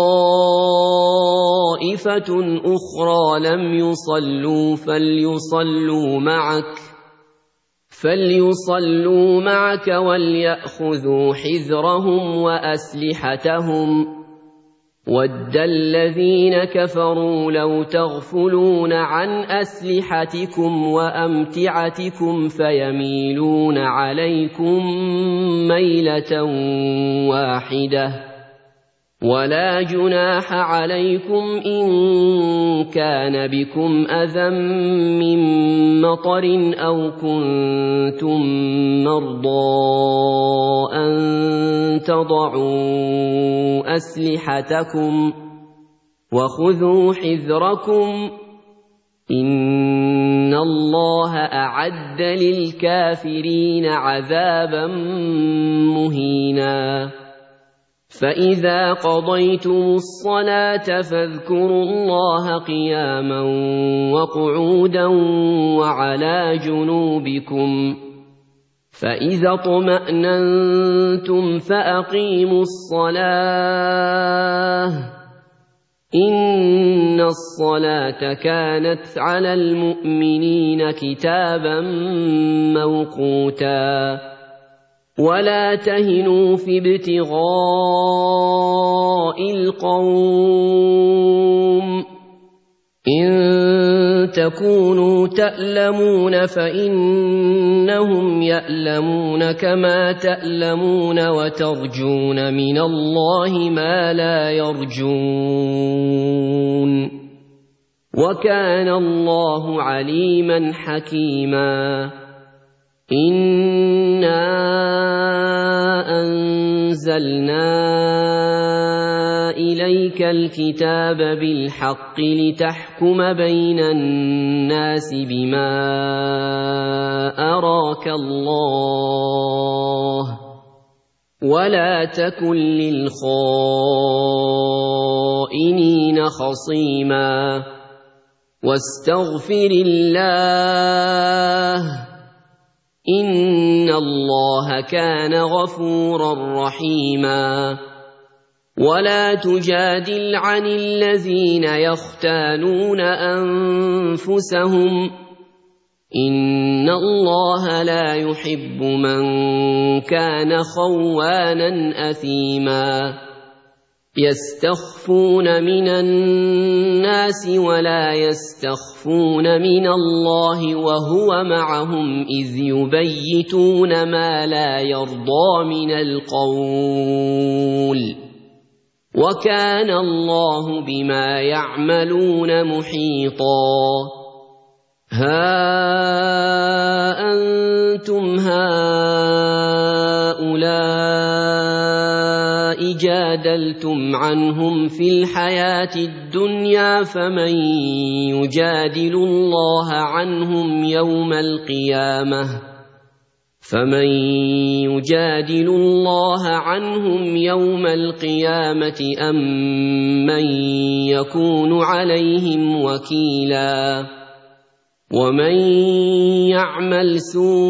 طَائِفَةٌ أُخْرَىٰ لَمْ يُصَلُّوا فَلْيُصَلُّوا مَعَكَ فَلْيُصَلُّوا مَعَكَ وَلْيَأْخُذُوا حِذْرَهُمْ وَأَسْلِحَتَهُمْ وَدَّ الَّذِينَ كَفَرُوا لَوْ تَغْفُلُونَ عَنْ أَسْلِحَتِكُمْ وَأَمْتِعَتِكُمْ فَيَمِيلُونَ عَلَيْكُمْ مَيْلَةً وَاحِدَةً وَلَا جُنَاحَ عَلَيْكُمْ إِن كَانَ بِكُمْ أَذًى مِّن مَّطَرٍ أَوْ كُنتُم مَّرْضَىٰ أَن تَضَعُوا أَسْلِحَتَكُمْ وَخُذُوا حِذْرَكُمْ إِنَّ اللَّهَ أَعَدَّ لِلْكَافِرِينَ عَذَابًا مُّهِينًا فَإِذَا قَضَيْتُمُ الصَّلَاةَ فَاذْكُرُوا اللَّهَ قِيَامًا وَقُعُودًا وَعَلَىٰ جُنُوبِكُمْ فَإِذَا اطْمَأْنَنتُمْ فَأَقِيمُوا الصَّلَاةَ إِنَّ الصَّلَاةَ كَانَتْ عَلَى الْمُؤْمِنِينَ كِتَابًا مَّوْقُوتًا وَلَا تَهِنُوا فِي ابْتِغَاءِ الْقَوْمِ إِن تَكُونُوا تَأْلَمُونَ فَإِنَّهُمْ يَأْلَمُونَ كَمَا تَأْلَمُونَ وَتَرْجُونَ مِنَ اللَّهِ مَا لَا يَرْجُونَ وَكَانَ اللَّهُ عَلِيمًا حَكِيمًا إِنَّا أَنزَلْنَا إِلَيْكَ الْكِتَابَ بِالْحَقِّ لِتَحْكُمَ بَيْنَ النَّاسِ بِمَا أَرَاكَ اللَّهُ وَلَا تَكُن لِّلْخَائِنِينَ خَصِيمًا وَاسْتَغْفِرِ اللَّهَ إِنَّ اللَّهَ كَانَ غَفُورًا رَّحِيمًا وَلَا تُجَادِلْ عَنِ الَّذِينَ يَخْتَانُونَ أَنفُسَهُمْ إِنَّ اللَّهَ لَا يُحِبُّ مَن كَانَ خَوَّانًا أَثِيمًا يَسْتَخْفُونَ مِنَ النَّاسِ وَلَا يَسْتَخْفُونَ مِنَ اللَّهِ وَهُوَ مَعَهُمْ إِذْ يُبَيِّتُونَ مَا لَا يَرْضَىٰ مِنَ الْقَوْلِ وَكَانَ اللَّهُ بِمَا يَعْمَلُونَ مُحِيطًا هَا أَنتُمْ هَٰؤُلَاءِ جَادَلْتُمْ عَنْهُمْ فِي الْحَيَاةِ الدُّنْيَا فَمَن يُجَادِلُ اللَّهَ عَنْهُمْ يَوْمَ الْقِيَامَةِ فَمَن يُجَادِلُ اللَّهَ عَنْهُمْ يَوْمَ الْقِيَامَةِ أَم مَّن يَكُونُ عَلَيْهِمْ وَكِيلًا وَمَن يَعْمَلْ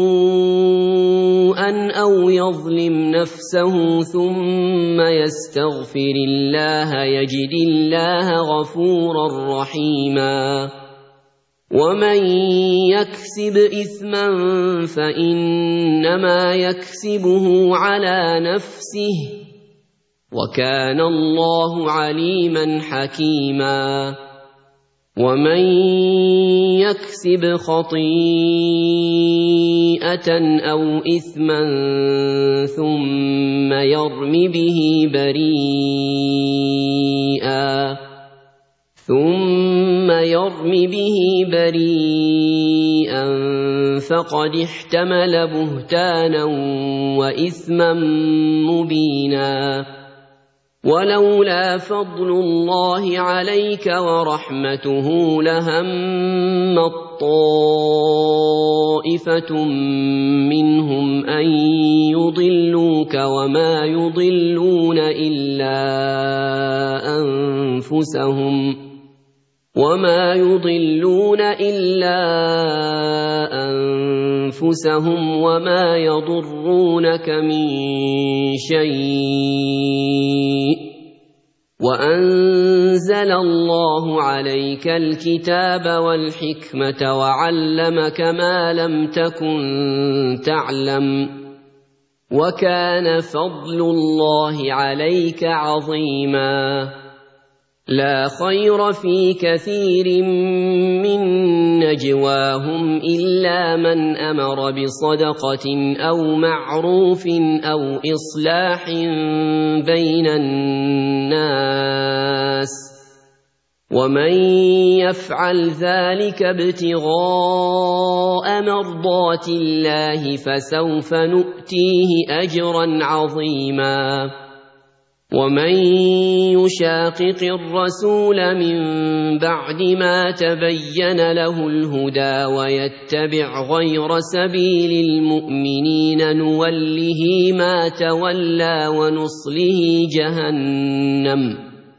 سُوءًا أَوْ يَظْلِمْ نَفْسَهُ ثُمَّ يَسْتَغْفِرِ اللَّهَ يَجِدِ اللَّهَ غَفُورًا رَّحِيمًا وَمَن يَكْسِبْ إِثْمًا فَإِنَّمَا يَكْسِبُهُ عَلَىٰ نَفْسِهِ وَكَانَ اللَّهُ عَلِيمًا حَكِيمًا ومن يكسب خطيئة أو إثما ثم يرم به بريئا ثم يرم به بريئا فقد احتمل بهتانا وإثما مبينا. ولولا فضل الله عليك ورحمته لهمت طائفة منهم أن يضلوك وما يضلون إلا أنفسهم وما يضلون إلا أنفسهم وما يضرونك من شيء. وأنزل الله عليك الكتاب والحكمة وعلمك ما لم تكن تعلم وكان فضل الله عليك عظيما. لا خير في كثير من نجواهم إلا من أمر بصدقة أو معروف أو إصلاح بين الناس ومن يفعل ذلك ابتغاء مرضات الله فسوف نؤتيه أجرا عظيما. ومن يشاقق الرسول من بعد ما تبين له الهدى ويتبع غير سبيل المؤمنين نوله ما تولى ونصله جهنم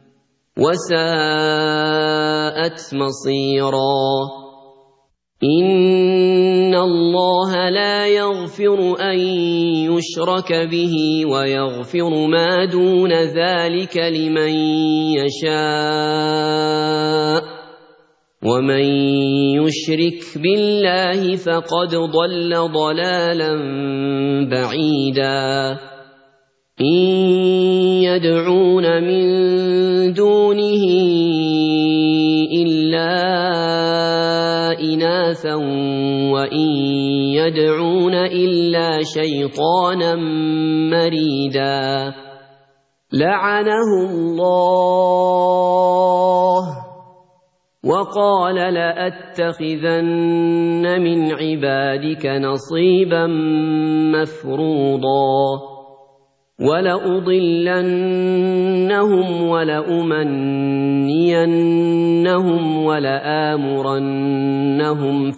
وساءت مصيرا. إن الله لا يغفر أن يشرك به ويغفر ما دون ذلك لمن يشاء ومن يشرك بالله فقد ضل ضلالا بعيدا. إن يدعون من دونه إلا إناثا وإن يدعون إلا شيطانا مريدا. لعنه الله وقال لأتخذن من عبادك نصيبا مفروضا ولأضلنهم ولأمنينهم ولآمرنهم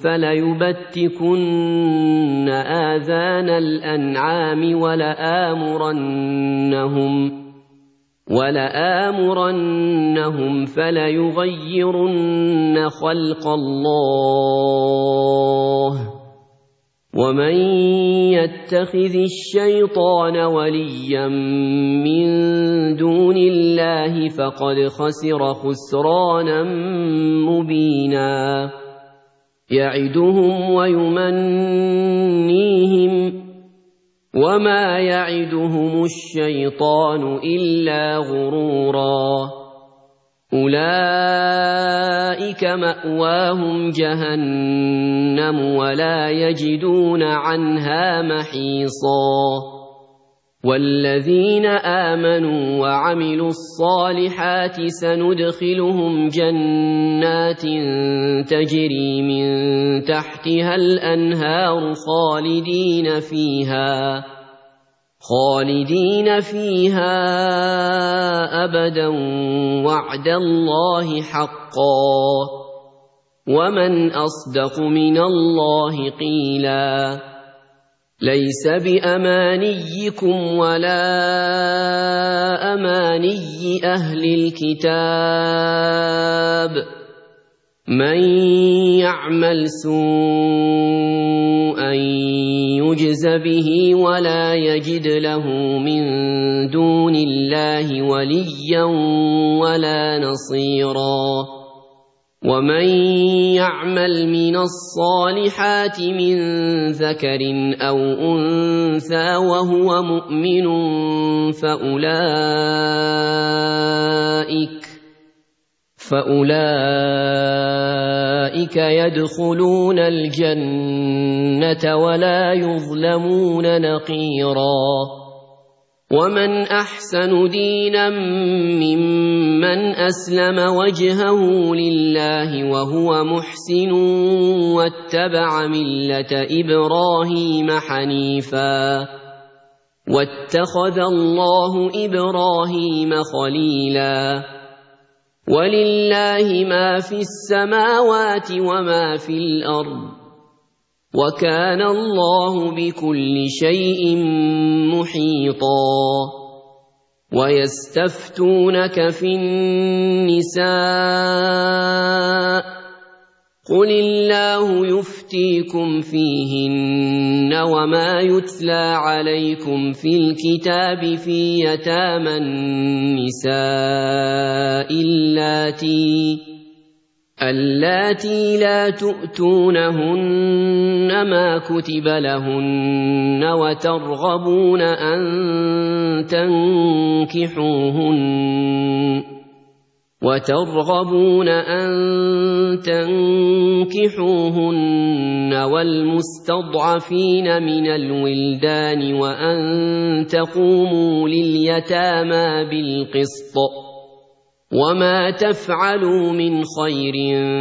فليبتكن آذان الأنعام ولآمرنهم ولآمرنهم فليغيرن خلق الله. ومن يتخذ الشيطان وليا من دون الله فقد خسر خسرانا مبينا. يعدهم ويمنيهم وما يعدهم الشيطان إلا غرورا. أولئك مأواهم جهنم ولا يجدون عنها محيصا. والذين آمنوا وعملوا الصالحات سندخلهم جنات تجري من تحتها الأنهار خالدين فيها خالدين فيها أبدا وعد الله حقا. ومن أصدق من الله قيلا. ليس بأمانيكم ولا أماني أهل الكتاب. من يعمل سوءا يجز به ولا يجد له من دون الله وليا ولا نصيرا. ومن يعمل من الصالحات من ذكر أو أنثى وهو مؤمن فأولئك فأولئك يدخلون الجنة ولا يظلمون نقيرا ومن أحسن دينا ممن أسلم وجهه لله وهو محسن واتبع ملة إبراهيم حنيفا واتخذ الله إبراهيم خليلا ولله ما في السماوات وما في الأرض وكان الله بكل شيء محيطا ويستفتونك في النساء قل الله يفتيكم فيهن وما يتلى عليكم في الكتاب في يتامى النساء اللاتي اللاتي لا تؤتونهن ما كتب لهن وترغبون أن تنكحوهن وترغبون أن تنكحوهن والمستضعفين من الولدان وأن تقوموا لليتامى بالقسط وما تفعلوا من خير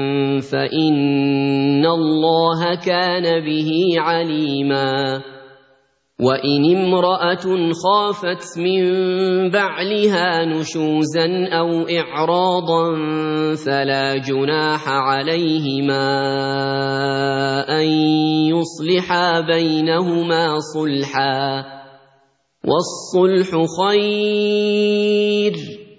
فإن الله كان به عليما وإن امرأة خافت من بعلها نشوزا أو إعراضا فلا جناح عليهما أن يصلحا بينهما صلحا والصلح خير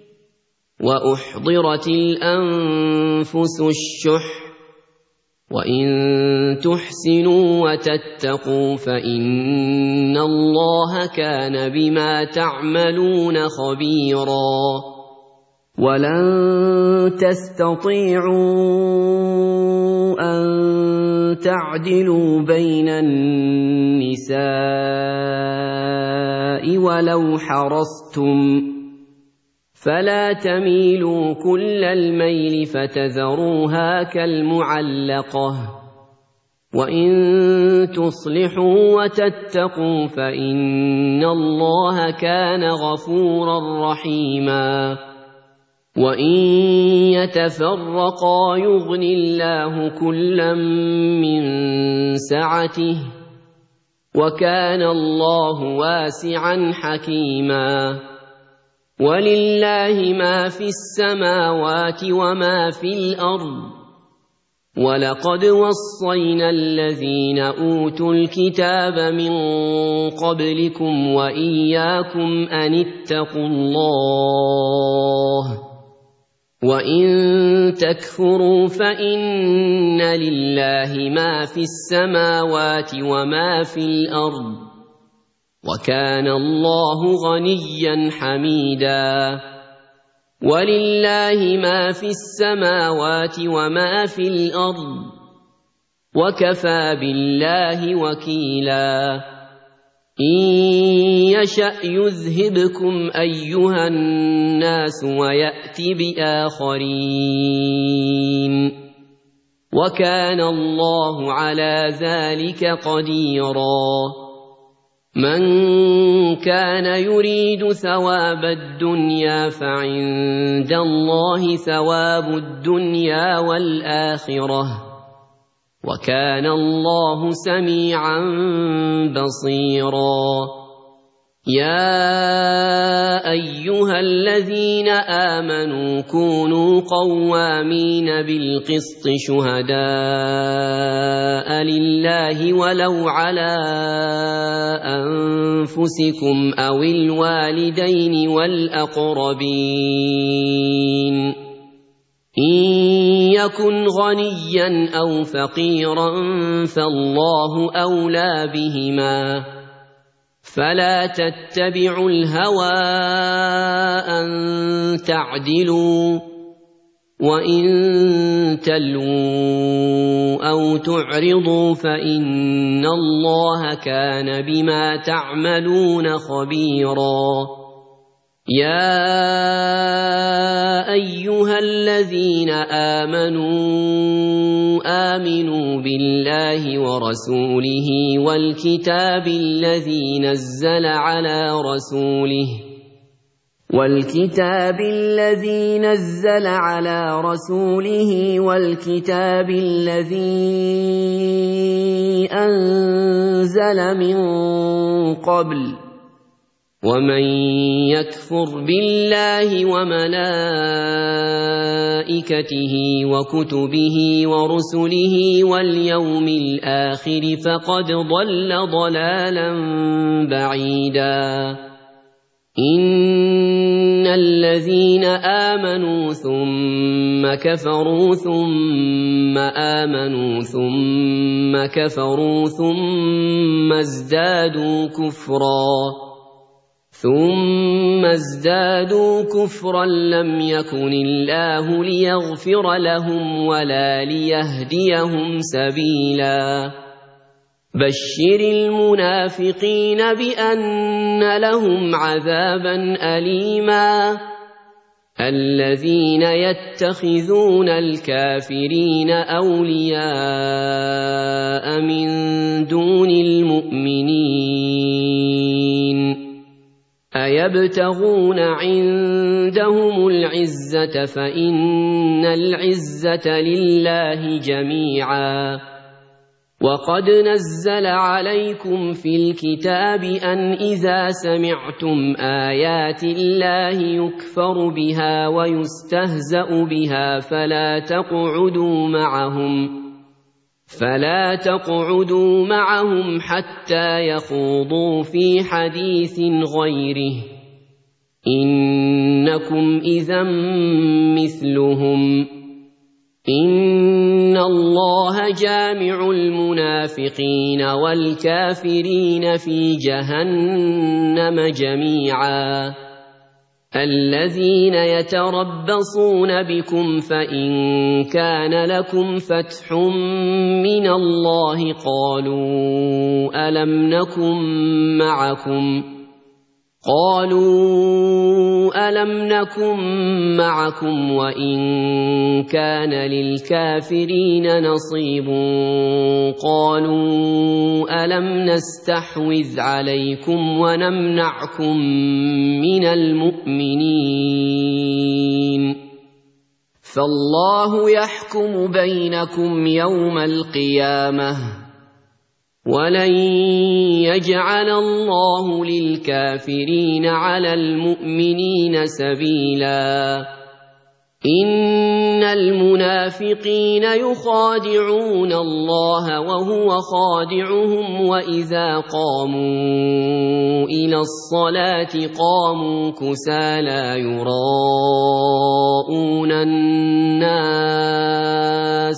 وأحضرت الأنفس الشح وإن تحسنوا وتتقوا فإن الله كان بما تعملون خبيرا ولن تستطيعوا أن تعدلوا بين النساء ولو حرصتم فلا تميلوا كل الميل فتذروها كالمعلقة وإن تصلحوا وتتقوا فإن الله كان غفورا رحيما وإن يتفرقا يغن الله كلا من سعته وكان الله واسعا حكيما ولله ما في السماوات وما في الأرض ولقد وصينا الذين أوتوا الكتاب من قبلكم وإياكم أن اتقوا الله وإن تكفروا فإن لله ما في السماوات وما في الأرض وكان الله غنيا حميدا ولله ما في السماوات وما في الأرض وكفى بالله وكيلا إن يشأ يذهبكم أيها الناس ويأت بآخرين وكان الله على ذلك قديرا من كان يريد ثواب الدنيا فعند الله ثواب الدنيا والآخرة وكان الله سميعا بصيرا يا أيها الذين آمنوا كونوا قوامين بالقسط شهداء لله ولو على أنفسكم أو الوالدين والأقربين إن يكن غنيا أو فقيرا فالله أولى بهما فلا تتبعوا الهوى أن تعدلوا وإن تلووا أو تعرضوا فإن الله كان بما تعملون خبيرا يا أيها الذين آمنوا آمنوا بالله ورسوله والكتاب الذي نزل على رسوله والكتاب الذي نزل على رسوله والكتاب الذي أنزل من قبل ومن يكفر بالله وملائكته وكتبه ورسله واليوم الآخر فقد ضل ضلالا بعيدا إن الذين آمنوا ثم كفروا ثم آمنوا ثم كفروا ثم ازدادوا كفرا ثم ازدادوا كفرا لم يكن الله ليغفر لهم ولا ليهديهم سبيلا بشر المنافقين بأن لهم عذابا أليما الذين يتخذون الكافرين أولياء من دون المؤمنين أيبتغون عندهم العزة فإن العزة لله جميعا وقد نزل عليكم في الكتاب أن إذا سمعتم آيات الله يكفر بها ويستهزأ بها فلا تقعدوا معهم فلا تقعدوا معهم حتى يخوضوا في حديث غيره إنكم إذا مثلهم إن الله جامع المنافقين والكافرين في جهنم جميعا الذين يتربصون بكم فإن كان لكم فتح من الله قالوا ألم نكن معكم قالوا ألم نكن معكم وإن كان للكافرين نصيب قالوا ألم نستحوذ عليكم ونمنعكم من المؤمنين فالله يحكم بينكم يوم القيامة ولن يجعل الله للكافرين على المؤمنين سبيلا إن المنافقين يخادعون الله وهو خادعهم وإذا قاموا إلى الصلاة قاموا كسالى يراءون الناس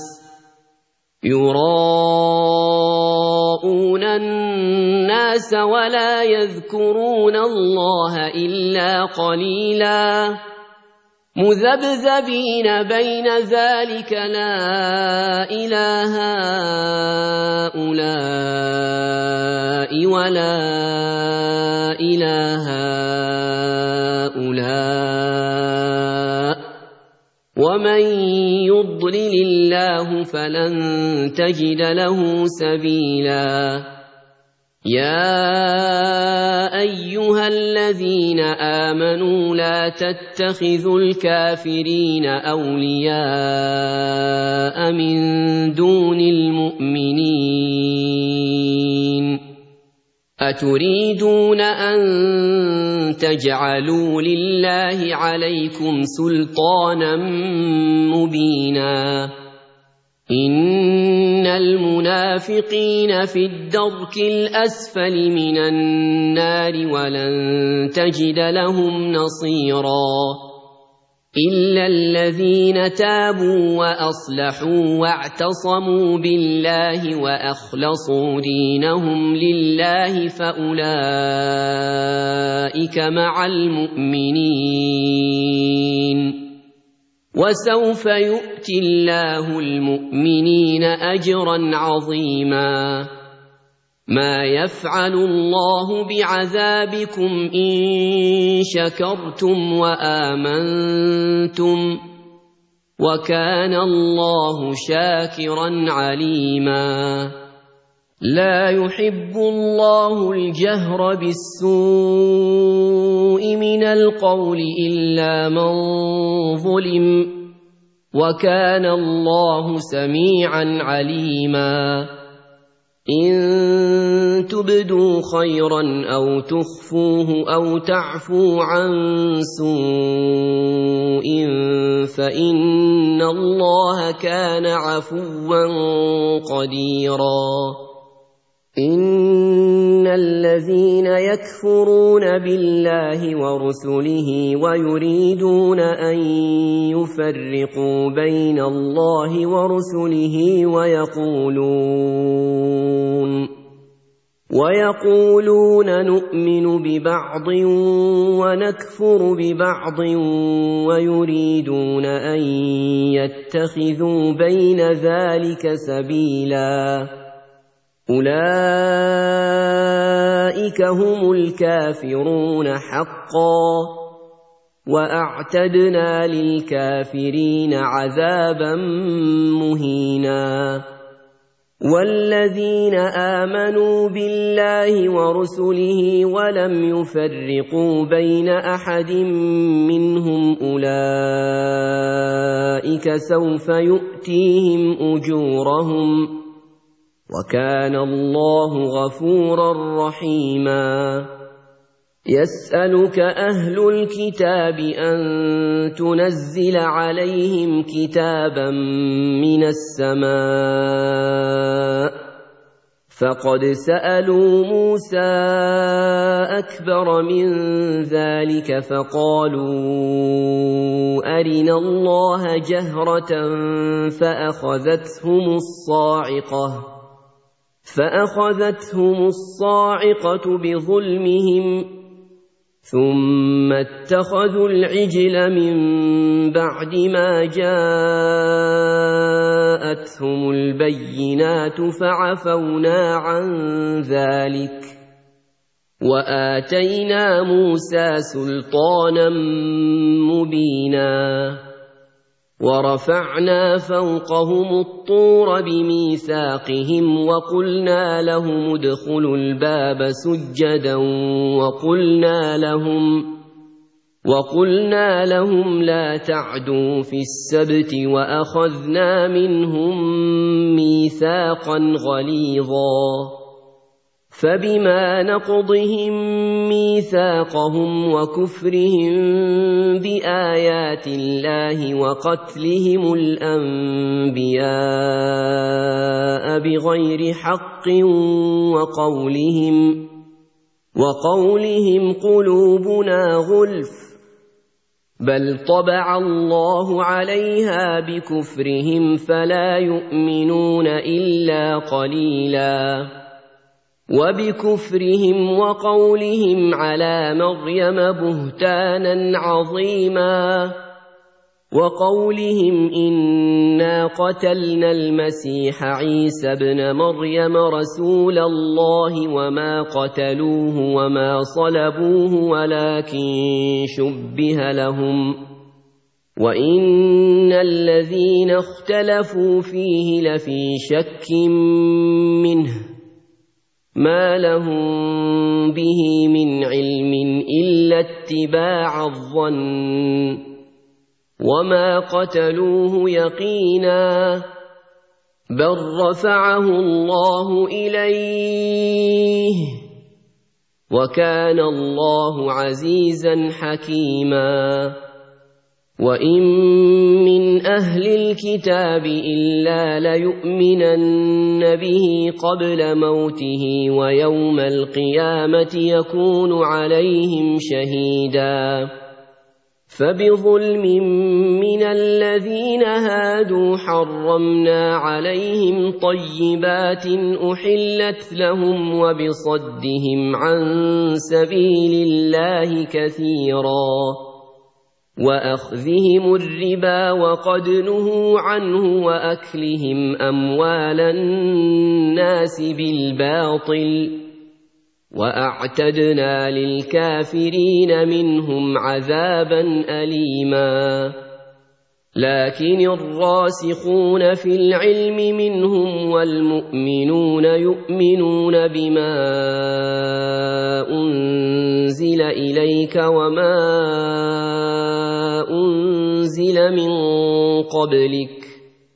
يراءون الناس ولا يذكرون الله إلا قليلا مذبذبين بين ذلك لا إله هؤلاء ولا إله هؤلاء ومن يضلل الله فلن تجد له سبيلا يا أيها الذين آمنوا لا تتخذوا الكافرين أولياء من دون المؤمنين أتريدون أن تجعلوا لله عليكم سلطانا مبينا إن المنافقين في الدرك الأسفل من النار ولن تجد لهم نصيرا إلا الذين تابوا وأصلحوا واعتصموا بالله وأخلصوا دينهم لله فأولئك مع المؤمنين وسوف يؤتي الله المؤمنين أجرا عظيما ما يفعل الله بعذابكم إن شكرتم وآمنتم وكان الله شاكرا عليما لا يحب الله الجهر بالسوء من القول إلا من ظلم وكان الله سميعا عليما إن تبدوا خيرا أو تخفوه أو تعفو عن سوء فإن الله كان عفوا قديرا إن الذين يكفرون بالله ورسله ويريدون أن يفرقوا بين الله ورسله ويقولون ويقولون نؤمن ببعض ونكفر ببعض ويريدون أن يتخذوا بين ذلك سبيلا أولئك هم الكافرون حقا وأعتدنا للكافرين عذابا مهينا والذين آمنوا بالله ورسله ولم يفرقوا بين أحد منهم أولئك سوف يؤتيهم أجورهم وكان الله غفورا رحيما يسألك أهل الكتاب أن تنزل عليهم كتابا من السماء فقد سألوا موسى أكبر من ذلك فقالوا أرنا الله جهرة فأخذتهم الصاعقة فأخذتهم الصاعقة بظلمهم ثم اتخذوا العجل من بعد ما جاءتهم البينات فعفونا عن ذلك وآتينا موسى سلطانا مبينا ورفعنا فوقهم الطور بميثاقهم وقلنا لهم ادخلوا الباب سجدا وقلنا لهم وقلنا لهم لا تعدوا في السبت وأخذنا منهم ميثاقا غليظا فبما نقضهم ميثاقهم وكفرهم بآيات الله وقتلهم الأنبياء بغير حق وقولهم وقولهم قلوبنا غلف بل طبع الله عليها بكفرهم فلا يؤمنون إلا قليلا وبكفرهم وقولهم على مريم بهتانا عظيما وقولهم إنا قتلنا المسيح عيسى ابن مريم رسول الله وما قتلوه وما صلبوه ولكن شبه لهم وإن الذين اختلفوا فيه لفي شك منه ما لهم به من علم إلا اتباع الظن وما قتلوه يقينا بل رفعه الله إليه وكان الله عزيزا حكيما وإن من أهل الكتاب إلا ليؤمنن به قبل موته ويوم القيامة يكون عليهم شهيدا فبظلم من الذين هادوا حرمنا عليهم طيبات أحلت لهم وبصدهم عن سبيل الله كثيرا وأخذهم الربا وقد نهوا عنه وأكلهم أموال الناس بالباطل وأعتدنا للكافرين منهم عذابا أليما لكن الراسخون في العلم منهم والمؤمنون يؤمنون بما أنزل إليك وما أنزل من قبلك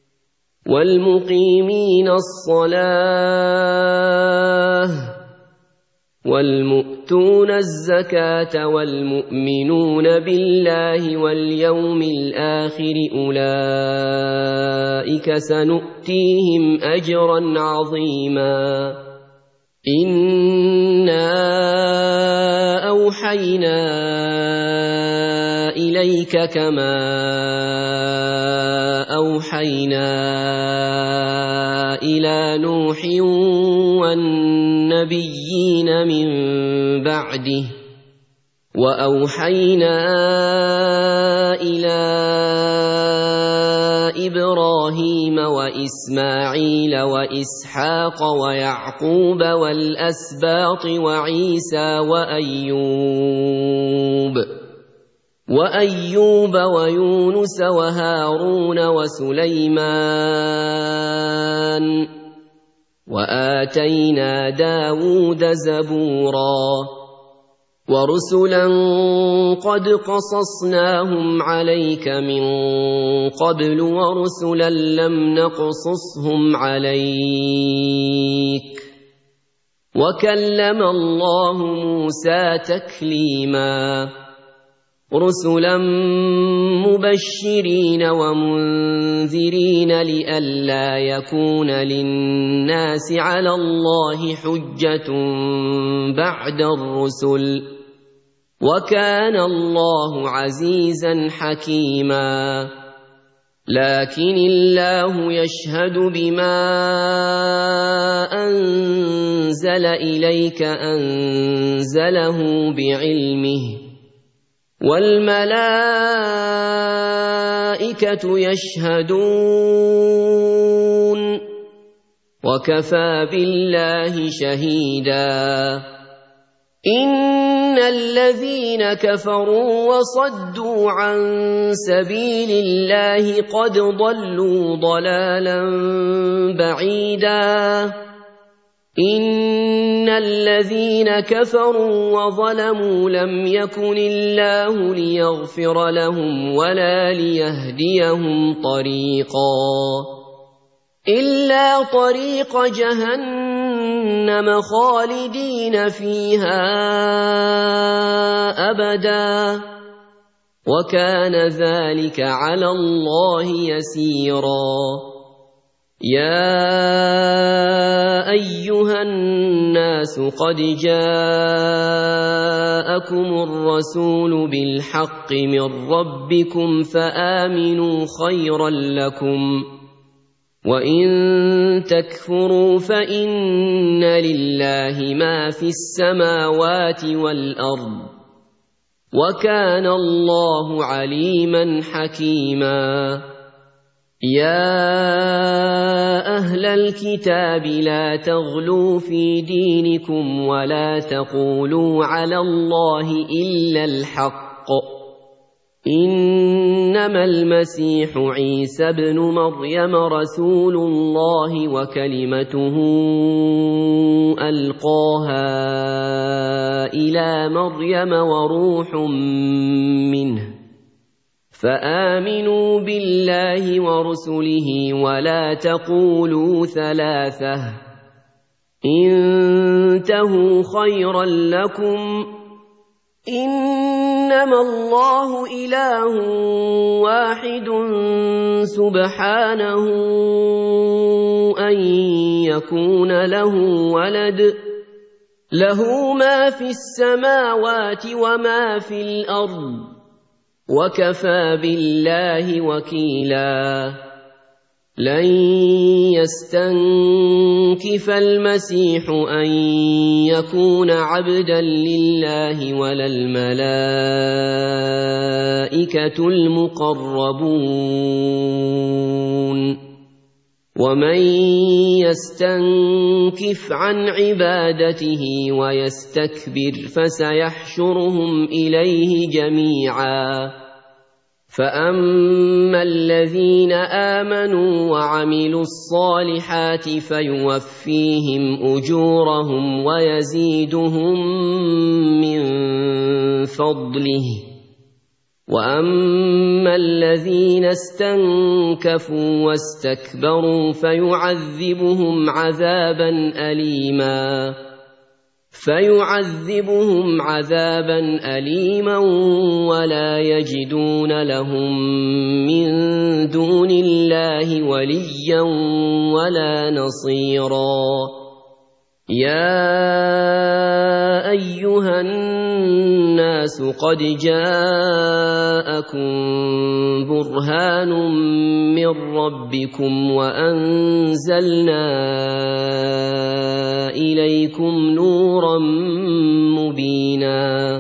والمقيمين الصلاة والمؤتون الزكاة والمؤمنون بالله واليوم الآخر أولئك سنؤتيهم أجرا عظيما إنا أوحينا إليك كما أوحينا إلى نوح والنبيين من بعده وأوحينا إلى إبراهيم وإسماعيل وإسحاق ويعقوب والأسباط وعيسى وأيوب وأيوب ويونس وهارون وسليمان وآتينا داود زبورا ورسلا قد قصصناهم عليك من قبل ورسلا لم نقصصهم عليك وكلم الله موسى تكليما رسلا مبشرين ومنذرين لئلا يكون للناس على الله حجة بعد الرسل وكان الله عزيزا حكيما لكن الله يشهد بما أنزل إليك أنزله بعلمه والملائكة يشهدون وكفى بالله شهيدا إن الذين كفروا وصدوا عن سبيل الله قد ضلوا ضلالا بعيدا إن الذين كفروا وظلموا لم يكن الله ليغفر لهم ولا ليهديهم طريقا إلا طريق جهنم خالدين فيها أبدا وكان ذلك على الله يسيرا يا أيها الناس قد جاءكم الرسول بالحق من ربكم فآمنوا خيرا لكم وإن تكفروا فإن لله ما في السماوات والأرض وكان الله عليما حكيما يا أهل الكتاب لا تغلوا في دينكم ولا تقولوا على الله إلا الحق إنما المسيح عيسى ابن مريم رسول الله وكلمته ألقاها إلى مريم وروح منه فآمنوا بالله ورسله ولا تقولوا ثلاثة انتهوا خيرا لكم إنما الله إله واحد سبحانه أن يكون له ولد له ما في السماوات وما في الأرض وكفى بالله وكيلا لن يستنكف المسيح أن يكون عبدا لله ولا الملائكة المقربون ومن يستنكف عن عبادته ويستكبر فسيحشرهم إليه جميعا فأما الذين آمنوا وعملوا الصالحات فيوفيهم أجورهم ويزيدهم من فضله وأما الذين استنكفوا واستكبروا فيعذبهم عذابا أليما فيعذبهم عذابا أليما ولا يجدون لهم من دون الله وليا ولا نصيرا يا أيها الناس قد جاءكم برهان من ربكم وأنزلنا إليكم نورا مبينا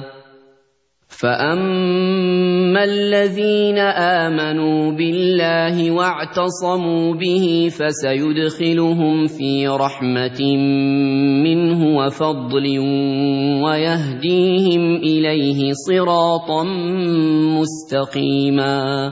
فأما الذين آمنوا بالله واعتصموا به فسيدخلهم في رحمة منه وفضل ويهديهم إليه صراطا مستقيما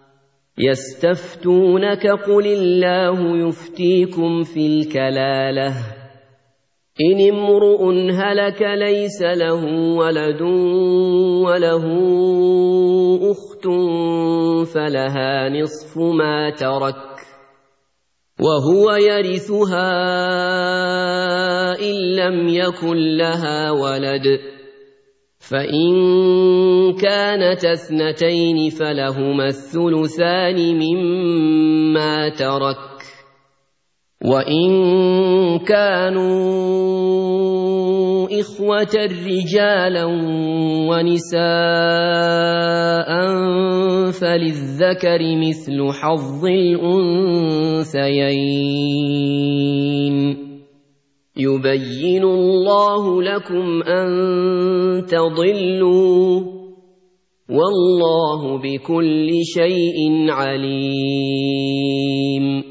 يستفتونك قل الله يفتيكم في الكلالة إن امرؤ هلك ليس له ولد وله أخت فلها نصف ما ترك وهو يرثها إن لم يكن لها ولد فإن كانت اثنتين فلهما الثلثان مما ترك وإن كانوا إخوة رجالا ونساء فللذكر مثل حظ الأنثيين يبين الله لكم أن تضلوا والله بكل شيء عليم